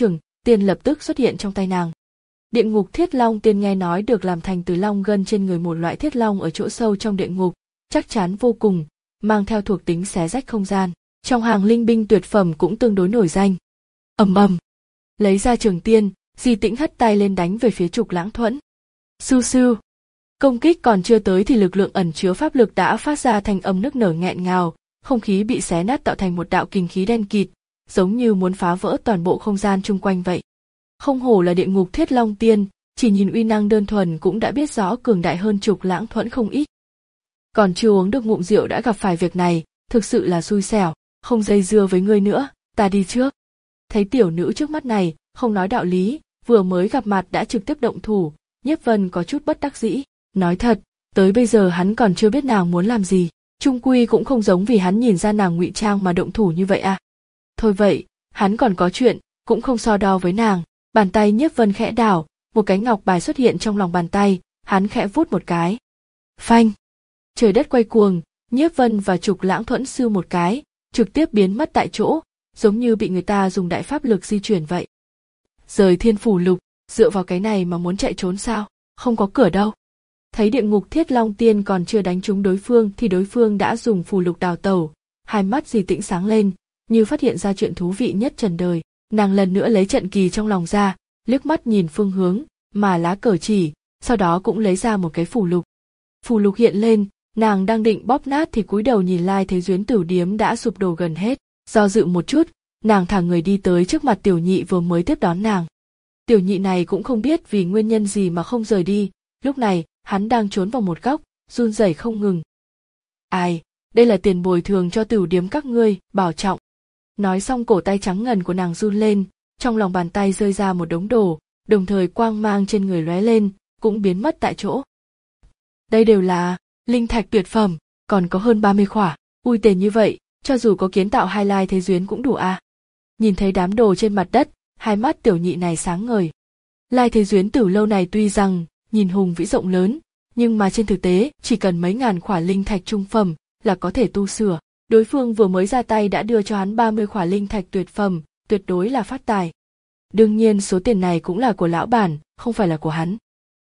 tiên lập tức xuất hiện trong tay nàng. Địa ngục thiết long tiên nghe nói được làm thành từ long gân trên người một loại thiết long ở chỗ sâu trong địa ngục, chắc chắn vô cùng, mang theo thuộc tính xé rách không gian. Trong hàng linh binh tuyệt phẩm cũng tương đối nổi danh. Ầm ầm, lấy ra trường tiên, Di Tĩnh hất tay lên đánh về phía Trục Lãng Thuẫn. Sưu sưu, công kích còn chưa tới thì lực lượng ẩn chứa pháp lực đã phát ra thanh âm nức nở nghẹn ngào, không khí bị xé nát tạo thành một đạo kình khí đen kịt, giống như muốn phá vỡ toàn bộ không gian chung quanh vậy. Không hổ là địa ngục thiết long tiên, chỉ nhìn uy năng đơn thuần cũng đã biết rõ cường đại hơn Trục Lãng Thuẫn không ít. Còn chưa uống được ngụm rượu đã gặp phải việc này, thực sự là xui xẻo, không dây dưa với ngươi nữa, ta đi trước. Thấy tiểu nữ trước mắt này, không nói đạo lý, vừa mới gặp mặt đã trực tiếp động thủ, Nhiếp Vân có chút bất đắc dĩ, nói thật, tới bây giờ hắn còn chưa biết nàng muốn làm gì, chung quy cũng không giống vì hắn nhìn ra nàng ngụy trang mà động thủ như vậy à. Thôi vậy, hắn còn có chuyện, cũng không so đo với nàng, bàn tay Nhiếp Vân khẽ đảo, một cái ngọc bài xuất hiện trong lòng bàn tay, hắn khẽ vút một cái. Phanh! Trời đất quay cuồng, Nhiếp Vân và Trục Lãng Thuẫn sưu một cái, trực tiếp biến mất tại chỗ, giống như bị người ta dùng đại pháp lực di chuyển vậy. Rời thiên phủ lục, dựa vào cái này mà muốn chạy trốn sao, không có cửa đâu. Thấy địa ngục thiết long tiên còn chưa đánh trúng đối phương thì đối phương đã dùng phù lục đào tẩu, hai mắt Di Tĩnh sáng lên, như phát hiện ra chuyện thú vị nhất trần đời, nàng lần nữa lấy trận kỳ trong lòng ra, liếc mắt nhìn phương hướng mà lá cờ chỉ, sau đó cũng lấy ra một cái phù lục. Phù lục hiện lên, nàng đang định bóp nát thì cúi đầu nhìn lại thấy Duyến Tử Điếm đã sụp đổ gần hết, do dự một chút, nàng thả người đi tới trước mặt tiểu nhị vừa mới tiếp đón nàng. Tiểu nhị này cũng không biết vì nguyên nhân gì mà không rời đi, lúc này hắn đang trốn vào một góc, run rẩy không ngừng. Ai, đây là tiền bồi thường cho Tử Điếm các ngươi, bảo trọng. Nói xong cổ tay trắng ngần của nàng run lên, trong lòng bàn tay rơi ra một đống đồ, đồng thời quang mang trên người lóe lên, cũng biến mất tại chỗ. Đây đều là linh thạch tuyệt phẩm, còn có hơn ba mươi khỏa, ui tiền như vậy, cho dù có kiến tạo hai lai thế duyên cũng đủ à. Nhìn thấy đám đồ trên mặt đất, hai mắt tiểu nhị này sáng ngời. Lai thế duyên tử lâu này tuy rằng nhìn hùng vĩ rộng lớn, nhưng mà trên thực tế chỉ cần mấy ngàn khỏa linh thạch trung phẩm là có thể tu sửa. Đối phương vừa mới ra tay đã đưa cho hắn ba mươi khỏa linh thạch tuyệt phẩm, tuyệt đối là phát tài. Đương nhiên số tiền này cũng là của lão bản, không phải là của hắn.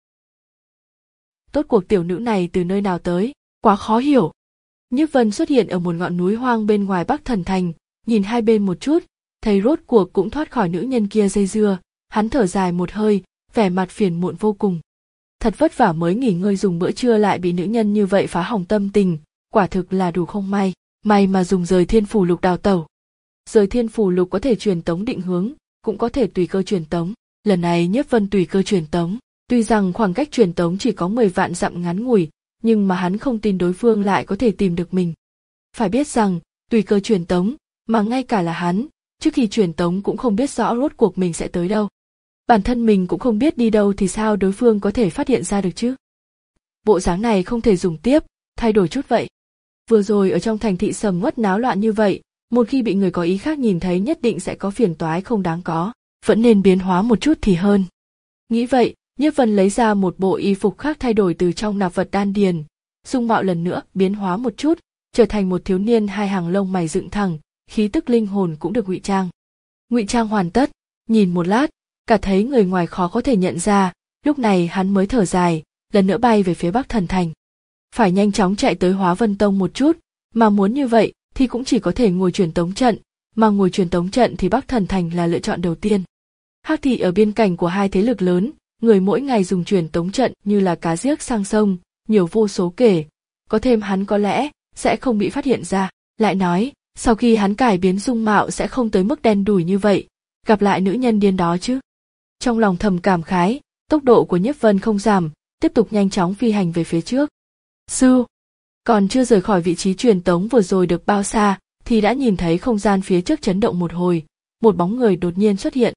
Tốt cuộc tiểu nữ này từ nơi nào tới, quá khó hiểu. Nhiếp Vân xuất hiện ở một ngọn núi hoang bên ngoài Bắc Thần Thành, nhìn hai bên một chút, thấy rốt cuộc cũng thoát khỏi nữ nhân kia dây dưa, hắn thở dài một hơi, vẻ mặt phiền muộn vô cùng. Thật vất vả mới nghỉ ngơi dùng bữa trưa lại bị nữ nhân như vậy phá hỏng tâm tình, quả thực là đủ không may, may mà dùng rời thiên phủ lục đào tẩu. Rời thiên phủ lục có thể truyền tống định hướng, cũng có thể tùy cơ truyền tống, lần này Nhiếp Vân tùy cơ truyền tống. Tuy rằng khoảng cách truyền tống chỉ có mười vạn dặm ngắn ngủi, nhưng mà hắn không tin đối phương lại có thể tìm được mình. Phải biết rằng, tùy cơ truyền tống, mà ngay cả là hắn, trước khi truyền tống cũng không biết rõ rốt cuộc mình sẽ tới đâu. Bản thân mình cũng không biết đi đâu thì sao đối phương có thể phát hiện ra được chứ. Bộ dáng này không thể dùng tiếp, thay đổi chút vậy. Vừa rồi ở trong thành thị sầm uất náo loạn như vậy, một khi bị người có ý khác nhìn thấy nhất định sẽ có phiền toái không đáng có, vẫn nên biến hóa một chút thì hơn. Nghĩ vậy, Nhiếp Vân lấy ra một bộ y phục khác thay đổi từ trong nạp vật đan điền, dung mạo lần nữa biến hóa một chút, trở thành một thiếu niên hai hàng lông mày dựng thẳng, khí tức linh hồn cũng được ngụy trang. Ngụy trang hoàn tất, nhìn một lát, cả thấy người ngoài khó có thể nhận ra, lúc này hắn mới thở dài, lần nữa bay về phía Bắc Thần Thành. Phải nhanh chóng chạy tới Hóa Vân Tông một chút, mà muốn như vậy thì cũng chỉ có thể ngồi truyền tống trận, mà ngồi truyền tống trận thì Bắc Thần Thành là lựa chọn đầu tiên. Hắc thị ở biên cảnh của hai thế lực lớn, người mỗi ngày dùng truyền tống trận như là cá giếc sang sông, nhiều vô số kể, có thêm hắn có lẽ sẽ không bị phát hiện ra, lại nói, sau khi hắn cải biến dung mạo sẽ không tới mức đen đủi như vậy, gặp lại nữ nhân điên đó chứ. Trong lòng thầm cảm khái, tốc độ của Nhiếp Vân không giảm, tiếp tục nhanh chóng phi hành về phía trước. Sư, còn chưa rời khỏi vị trí truyền tống vừa rồi được bao xa, thì đã nhìn thấy không gian phía trước chấn động một hồi, một bóng người đột nhiên xuất hiện.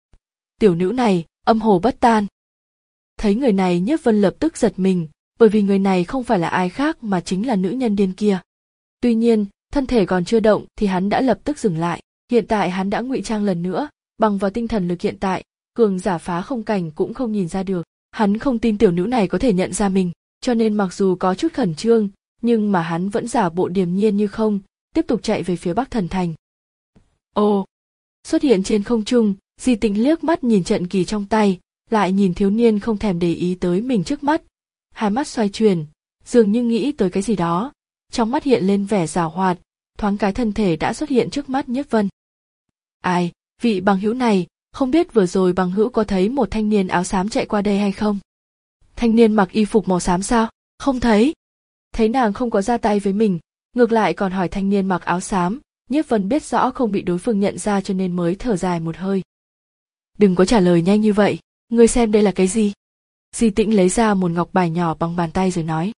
Tiểu nữ này, âm hồ bất tan. Thấy người này Nhiếp Vân lập tức giật mình, bởi vì người này không phải là ai khác mà chính là nữ nhân điên kia. Tuy nhiên, thân thể còn chưa động thì hắn đã lập tức dừng lại, hiện tại hắn đã ngụy trang lần nữa, bằng vào tinh thần lực hiện tại, cường giả phá không cảnh cũng không nhìn ra được, hắn không tin tiểu nữ này có thể nhận ra mình, cho nên mặc dù có chút khẩn trương, nhưng mà hắn vẫn giả bộ điềm nhiên như không, tiếp tục chạy về phía Bắc Thần Thành. Ồ, xuất hiện trên không trung, Di Tĩnh liếc mắt nhìn trận kỳ trong tay, lại nhìn thiếu niên không thèm để ý tới mình trước mắt. Hai mắt xoay chuyển, dường như nghĩ tới cái gì đó, trong mắt hiện lên vẻ giảo hoạt, thoáng cái thân thể đã xuất hiện trước mắt Nhiếp Vân. Ai, vị bằng hữu này, không biết vừa rồi bằng hữu có thấy một thanh niên áo xám chạy qua đây hay không? Thanh niên mặc y phục màu xám sao? Không thấy. Thấy nàng không có ra tay với mình, ngược lại còn hỏi thanh niên mặc áo xám, Nhiếp Vân biết rõ không bị đối phương nhận ra cho nên mới thở dài một hơi. Đừng có trả lời nhanh như vậy, ngươi xem đây là cái gì? Di Tĩnh lấy ra một ngọc bài nhỏ bằng bàn tay rồi nói.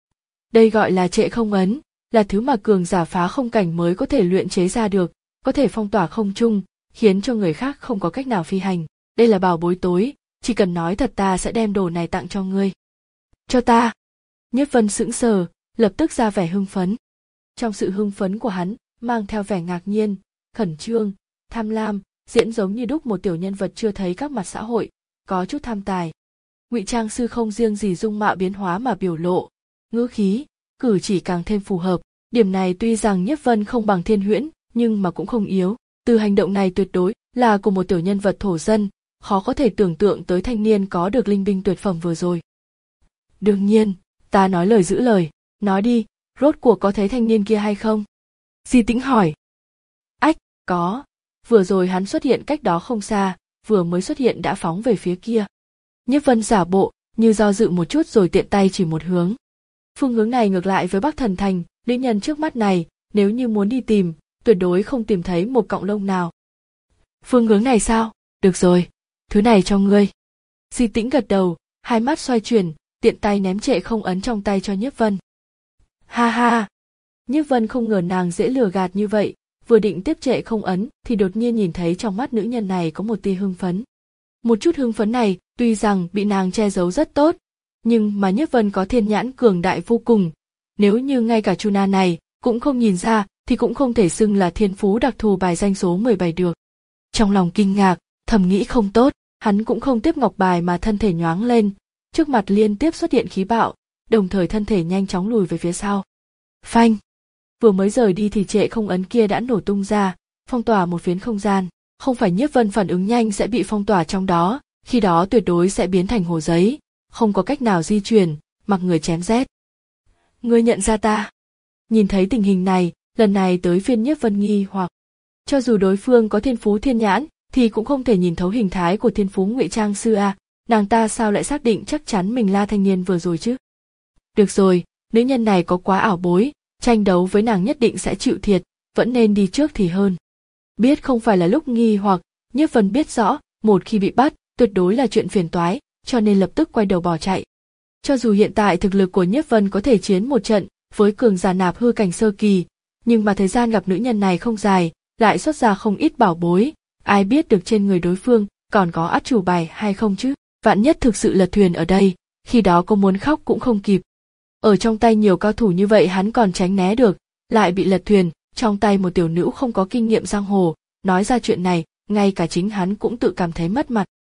Đây gọi là trệ không ấn, là thứ mà cường giả phá không cảnh mới có thể luyện chế ra được, có thể phong tỏa không trung, khiến cho người khác không có cách nào phi hành. Đây là bảo bối tối, chỉ cần nói thật ta sẽ đem đồ này tặng cho ngươi. Cho ta. Nhiếp Vân sững sờ, lập tức ra vẻ hưng phấn. Trong sự hưng phấn của hắn, mang theo vẻ ngạc nhiên, khẩn trương, tham lam, diễn giống như đúc một tiểu nhân vật chưa thấy các mặt xã hội, có chút tham tài. Ngụy Trang sư không riêng gì dung mạo biến hóa mà biểu lộ, ngữ khí, cử chỉ càng thêm phù hợp. Điểm này tuy rằng Nhiếp Vân không bằng Thiên Huyễn, nhưng mà cũng không yếu. Từ hành động này tuyệt đối là của một tiểu nhân vật thổ dân, khó có thể tưởng tượng tới thanh niên có được linh binh tuyệt phẩm vừa rồi. Đương nhiên, ta nói lời giữ lời, nói đi, rốt cuộc có thấy thanh niên kia hay không? Di Tĩnh hỏi. Ách, có. Vừa rồi hắn xuất hiện cách đó không xa, vừa mới xuất hiện đã phóng về phía kia. Nhiếp Vân giả bộ, như do dự một chút rồi tiện tay chỉ một hướng. Phương hướng này ngược lại với Bắc Thần Thành, nữ nhân trước mắt này, nếu như muốn đi tìm, tuyệt đối không tìm thấy một cọng lông nào. Phương hướng này sao? Được rồi, thứ này cho ngươi. Di Tĩnh gật đầu, hai mắt xoay chuyển, tiện tay ném trệ không ấn trong tay cho Nhiếp Vân. Ha ha! Nhiếp Vân không ngờ nàng dễ lừa gạt như vậy, vừa định tiếp trệ không ấn thì đột nhiên nhìn thấy trong mắt nữ nhân này có một tia hưng phấn. Một chút hưng phấn này, tuy rằng bị nàng che giấu rất tốt, nhưng mà Nhiếp Vân có thiên nhãn cường đại vô cùng. Nếu như ngay cả Chu Na này cũng không nhìn ra, thì cũng không thể xưng là thiên phú đặc thù bài danh số mười bảy được. Trong lòng kinh ngạc, thầm nghĩ không tốt, hắn cũng không tiếp ngọc bài mà thân thể nhoáng lên, trước mặt liên tiếp xuất hiện khí bạo, đồng thời thân thể nhanh chóng lùi về phía sau. Phanh! Vừa mới rời đi thì trệ không ấn kia đã nổ tung ra, phong tỏa một phiến không gian. Không phải Nhiếp Vân phản ứng nhanh sẽ bị phong tỏa trong đó, khi đó tuyệt đối sẽ biến thành hồ giấy, không có cách nào di chuyển, mặc người chém rét. Ngươi nhận ra ta? Nhìn thấy tình hình này, lần này tới phiên Nhiếp Vân nghi hoặc. Cho dù đối phương có thiên phú thiên nhãn, thì cũng không thể nhìn thấu hình thái của thiên phú Ngụy Trang sư a, nàng ta sao lại xác định chắc chắn mình là thanh niên vừa rồi chứ? Được rồi, nữ nhân này có quá ảo bối, tranh đấu với nàng nhất định sẽ chịu thiệt, vẫn nên đi trước thì hơn. Biết không phải là lúc nghi hoặc, Nhiếp Vân biết rõ, một khi bị bắt, tuyệt đối là chuyện phiền toái, cho nên lập tức quay đầu bỏ chạy. Cho dù hiện tại thực lực của Nhiếp Vân có thể chiến một trận với cường giả nạp hư cảnh sơ kỳ, nhưng mà thời gian gặp nữ nhân này không dài, lại xuất ra không ít bảo bối, ai biết được trên người đối phương còn có át chủ bài hay không chứ? Vạn nhất thực sự lật thuyền ở đây, khi đó có muốn khóc cũng không kịp. Ở trong tay nhiều cao thủ như vậy hắn còn tránh né được, lại bị lật thuyền, trong tay một tiểu nữ không có kinh nghiệm giang hồ, nói ra chuyện này, ngay cả chính hắn cũng tự cảm thấy mất mặt.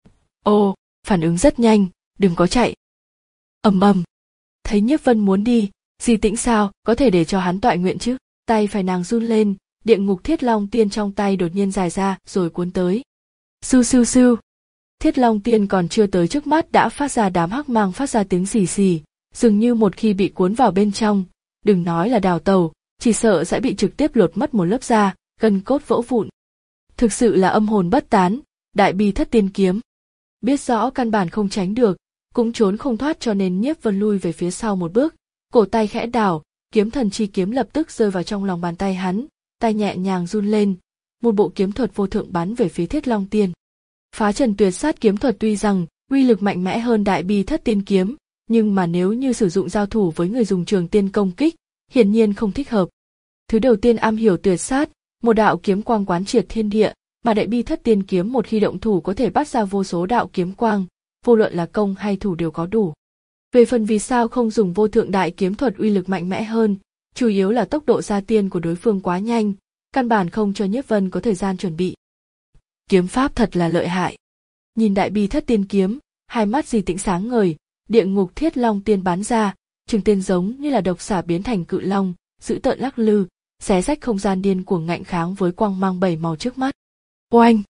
Ô, phản ứng rất nhanh, đừng có chạy. Ầm ầm. Thấy Nhiếp Vân muốn đi, Di Tĩnh sao có thể để cho hắn toại nguyện chứ? Tay phải nàng run lên, địa ngục thiết long tiên trong tay đột nhiên dài ra rồi cuốn tới. Sưu sưu sưu. Thiết long tiên còn chưa tới trước mắt đã phát ra đám hắc mang phát ra tiếng xì xì, dường như một khi bị cuốn vào bên trong, đừng nói là đào tẩu, chỉ sợ sẽ bị trực tiếp lột mất một lớp da, gân cốt vỡ vụn. Thực sự là âm hồn bất tán, đại bi thất tiên kiếm. Biết rõ căn bản không tránh được, cũng trốn không thoát cho nên Nhiếp Vân lui về phía sau một bước, cổ tay khẽ đảo, kiếm thần chi kiếm lập tức rơi vào trong lòng bàn tay hắn, tay nhẹ nhàng run lên, một bộ kiếm thuật vô thượng bắn về phía Thiết Long Tiên. Phá trần tuyệt sát kiếm thuật tuy rằng uy lực mạnh mẽ hơn đại bi thất tiên kiếm, nhưng mà nếu như sử dụng giao thủ với người dùng trường tiên công kích, hiển nhiên không thích hợp. Thứ đầu tiên am hiểu tuyệt sát, một đạo kiếm quang quán triệt thiên địa, mà đại bi thất tiên kiếm một khi động thủ có thể bắt ra vô số đạo kiếm quang, vô luận là công hay thủ đều có đủ. Về phần vì sao không dùng vô thượng đại kiếm thuật uy lực mạnh mẽ hơn, chủ yếu là tốc độ ra tiên của đối phương quá nhanh, căn bản không cho Nhiếp Vân có thời gian chuẩn bị. Kiếm pháp thật là lợi hại. Nhìn đại bi thất tiên kiếm, hai mắt Di Tĩnh sáng ngời, địa ngục thiết long tiên bắn ra, trường tiên giống như là độc xà biến thành cự long, dữ tợn lắc lư, xé rách không gian điên cuồng ngạnh kháng với quang mang bảy màu trước mắt. Oanh!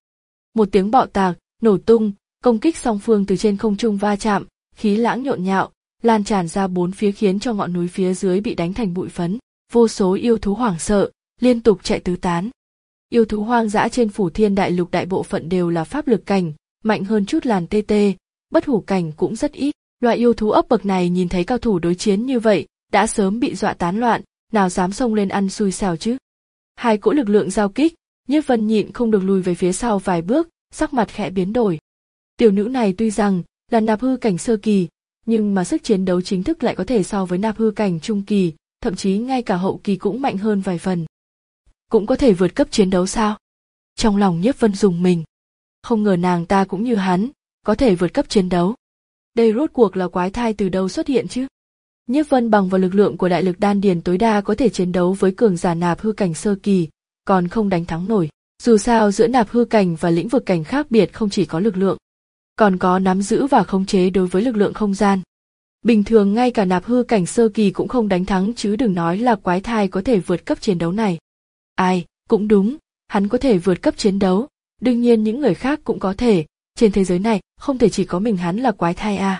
Một tiếng bạo tạc, nổ tung, công kích song phương từ trên không trung va chạm, khí lãng nhộn nhạo, lan tràn ra bốn phía khiến cho ngọn núi phía dưới bị đánh thành bụi phấn. Vô số yêu thú hoảng sợ, liên tục chạy tứ tán. Yêu thú hoang dã trên Phủ Thiên Đại Lục đại bộ phận đều là pháp lực cảnh, mạnh hơn chút làn tê tê, bất hủ cảnh cũng rất ít. Loại yêu thú ấp bậc này nhìn thấy cao thủ đối chiến như vậy, đã sớm bị dọa tán loạn, nào dám xông lên ăn xui xẻo chứ. Hai cỗ lực lượng giao kích, Nhiếp Vân nhịn không được lùi về phía sau vài bước, sắc mặt khẽ biến đổi. Tiểu nữ này tuy rằng là nạp hư cảnh sơ kỳ, nhưng mà sức chiến đấu chính thức lại có thể so với nạp hư cảnh trung kỳ, thậm chí ngay cả hậu kỳ cũng mạnh hơn vài phần. Cũng có thể vượt cấp chiến đấu sao? Trong lòng Nhiếp Vân rùng mình. Không ngờ nàng ta cũng như hắn, có thể vượt cấp chiến đấu. Đây rốt cuộc là quái thai từ đâu xuất hiện chứ? Nhiếp Vân bằng vào lực lượng của đại lực đan điền tối đa có thể chiến đấu với cường giả nạp hư cảnh sơ kỳ, còn không đánh thắng nổi. Dù sao giữa nạp hư cảnh và lĩnh vực cảnh khác biệt không chỉ có lực lượng, còn có nắm giữ và khống chế đối với lực lượng không gian. Bình thường ngay cả nạp hư cảnh sơ kỳ cũng không đánh thắng chứ đừng nói là quái thai có thể vượt cấp chiến đấu này. Ai, cũng đúng, hắn có thể vượt cấp chiến đấu, đương nhiên những người khác cũng có thể, trên thế giới này không thể chỉ có mình hắn là quái thai à.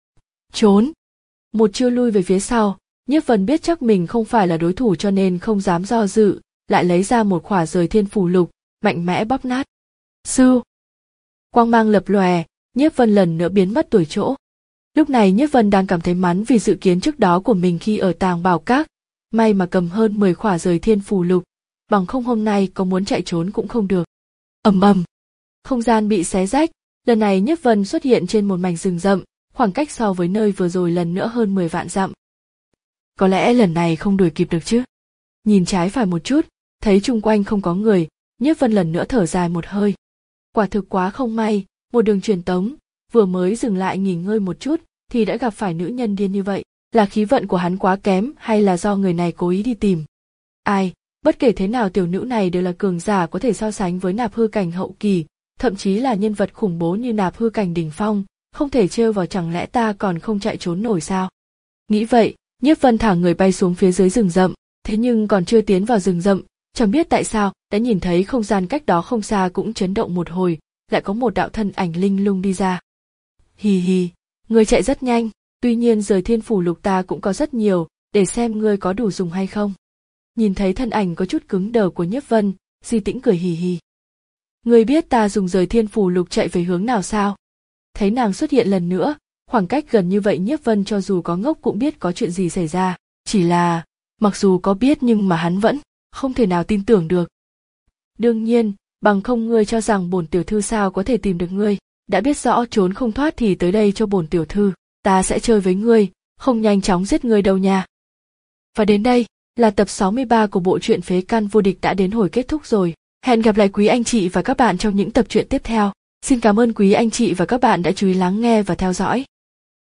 Trốn! Một chiêu lui về phía sau, Nhiếp Vân biết chắc mình không phải là đối thủ cho nên không dám do dự, lại lấy ra một khỏa rời thiên phù lục, mạnh mẽ bóp nát. Sư! Quang mang lập lòe, Nhiếp Vân lần nữa biến mất tuổi chỗ. Lúc này Nhiếp Vân đang cảm thấy mắn vì dự kiến trước đó của mình khi ở Tàng Bảo Các, may mà cầm hơn mười khỏa rời thiên phù lục, bằng không hôm nay có muốn chạy trốn cũng không được. Ầm ầm, không gian bị xé rách, lần này Nhiếp Vân xuất hiện trên một mảnh rừng rậm, khoảng cách so với nơi vừa rồi lần nữa hơn mười vạn dặm. Có lẽ lần này không đuổi kịp được chứ. Nhìn trái phải một chút, thấy chung quanh không có người, Nhiếp Vân lần nữa thở dài một hơi. Quả thực quá không may, một đường truyền tống, vừa mới dừng lại nghỉ ngơi một chút thì đã gặp phải nữ nhân điên như vậy. Là khí vận của hắn quá kém hay là do người này cố ý đi tìm? Ai, bất kể thế nào tiểu nữ này đều là cường giả có thể so sánh với nạp hư cảnh hậu kỳ, thậm chí là nhân vật khủng bố như nạp hư cảnh đỉnh phong, không thể trêu vào, chẳng lẽ ta còn không chạy trốn nổi sao? Nghĩ vậy, Nhiếp Vân thả người bay xuống phía dưới rừng rậm, thế nhưng còn chưa tiến vào rừng rậm, chẳng biết tại sao đã nhìn thấy không gian cách đó không xa cũng chấn động một hồi, lại có một đạo thân ảnh linh lung đi ra. Hì hì, ngươi chạy rất nhanh, tuy nhiên rời thiên phủ lục ta cũng có rất nhiều, để xem ngươi có đủ dùng hay không. Nhìn thấy thân ảnh có chút cứng đờ của Nhiếp Vân, Di Tĩnh cười hì hì. Ngươi biết ta dùng rời thiên phủ lục chạy về hướng nào sao? Thấy nàng xuất hiện lần nữa, khoảng cách gần như vậy Nhiếp Vân cho dù có ngốc cũng biết có chuyện gì xảy ra, chỉ là, mặc dù có biết nhưng mà hắn vẫn không thể nào tin tưởng được. Đương nhiên, bằng không ngươi cho rằng bổn tiểu thư sao có thể tìm được ngươi, đã biết rõ trốn không thoát thì tới đây cho bổn tiểu thư, ta sẽ chơi với ngươi, không nhanh chóng giết ngươi đâu nha. Và đến đây, là tập sáu mươi ba của bộ truyện Phế Căn Vô Địch đã đến hồi kết thúc rồi. Hẹn gặp lại quý anh chị và các bạn trong những tập truyện tiếp theo. Xin cảm ơn quý anh chị và các bạn đã chú ý lắng nghe và theo dõi.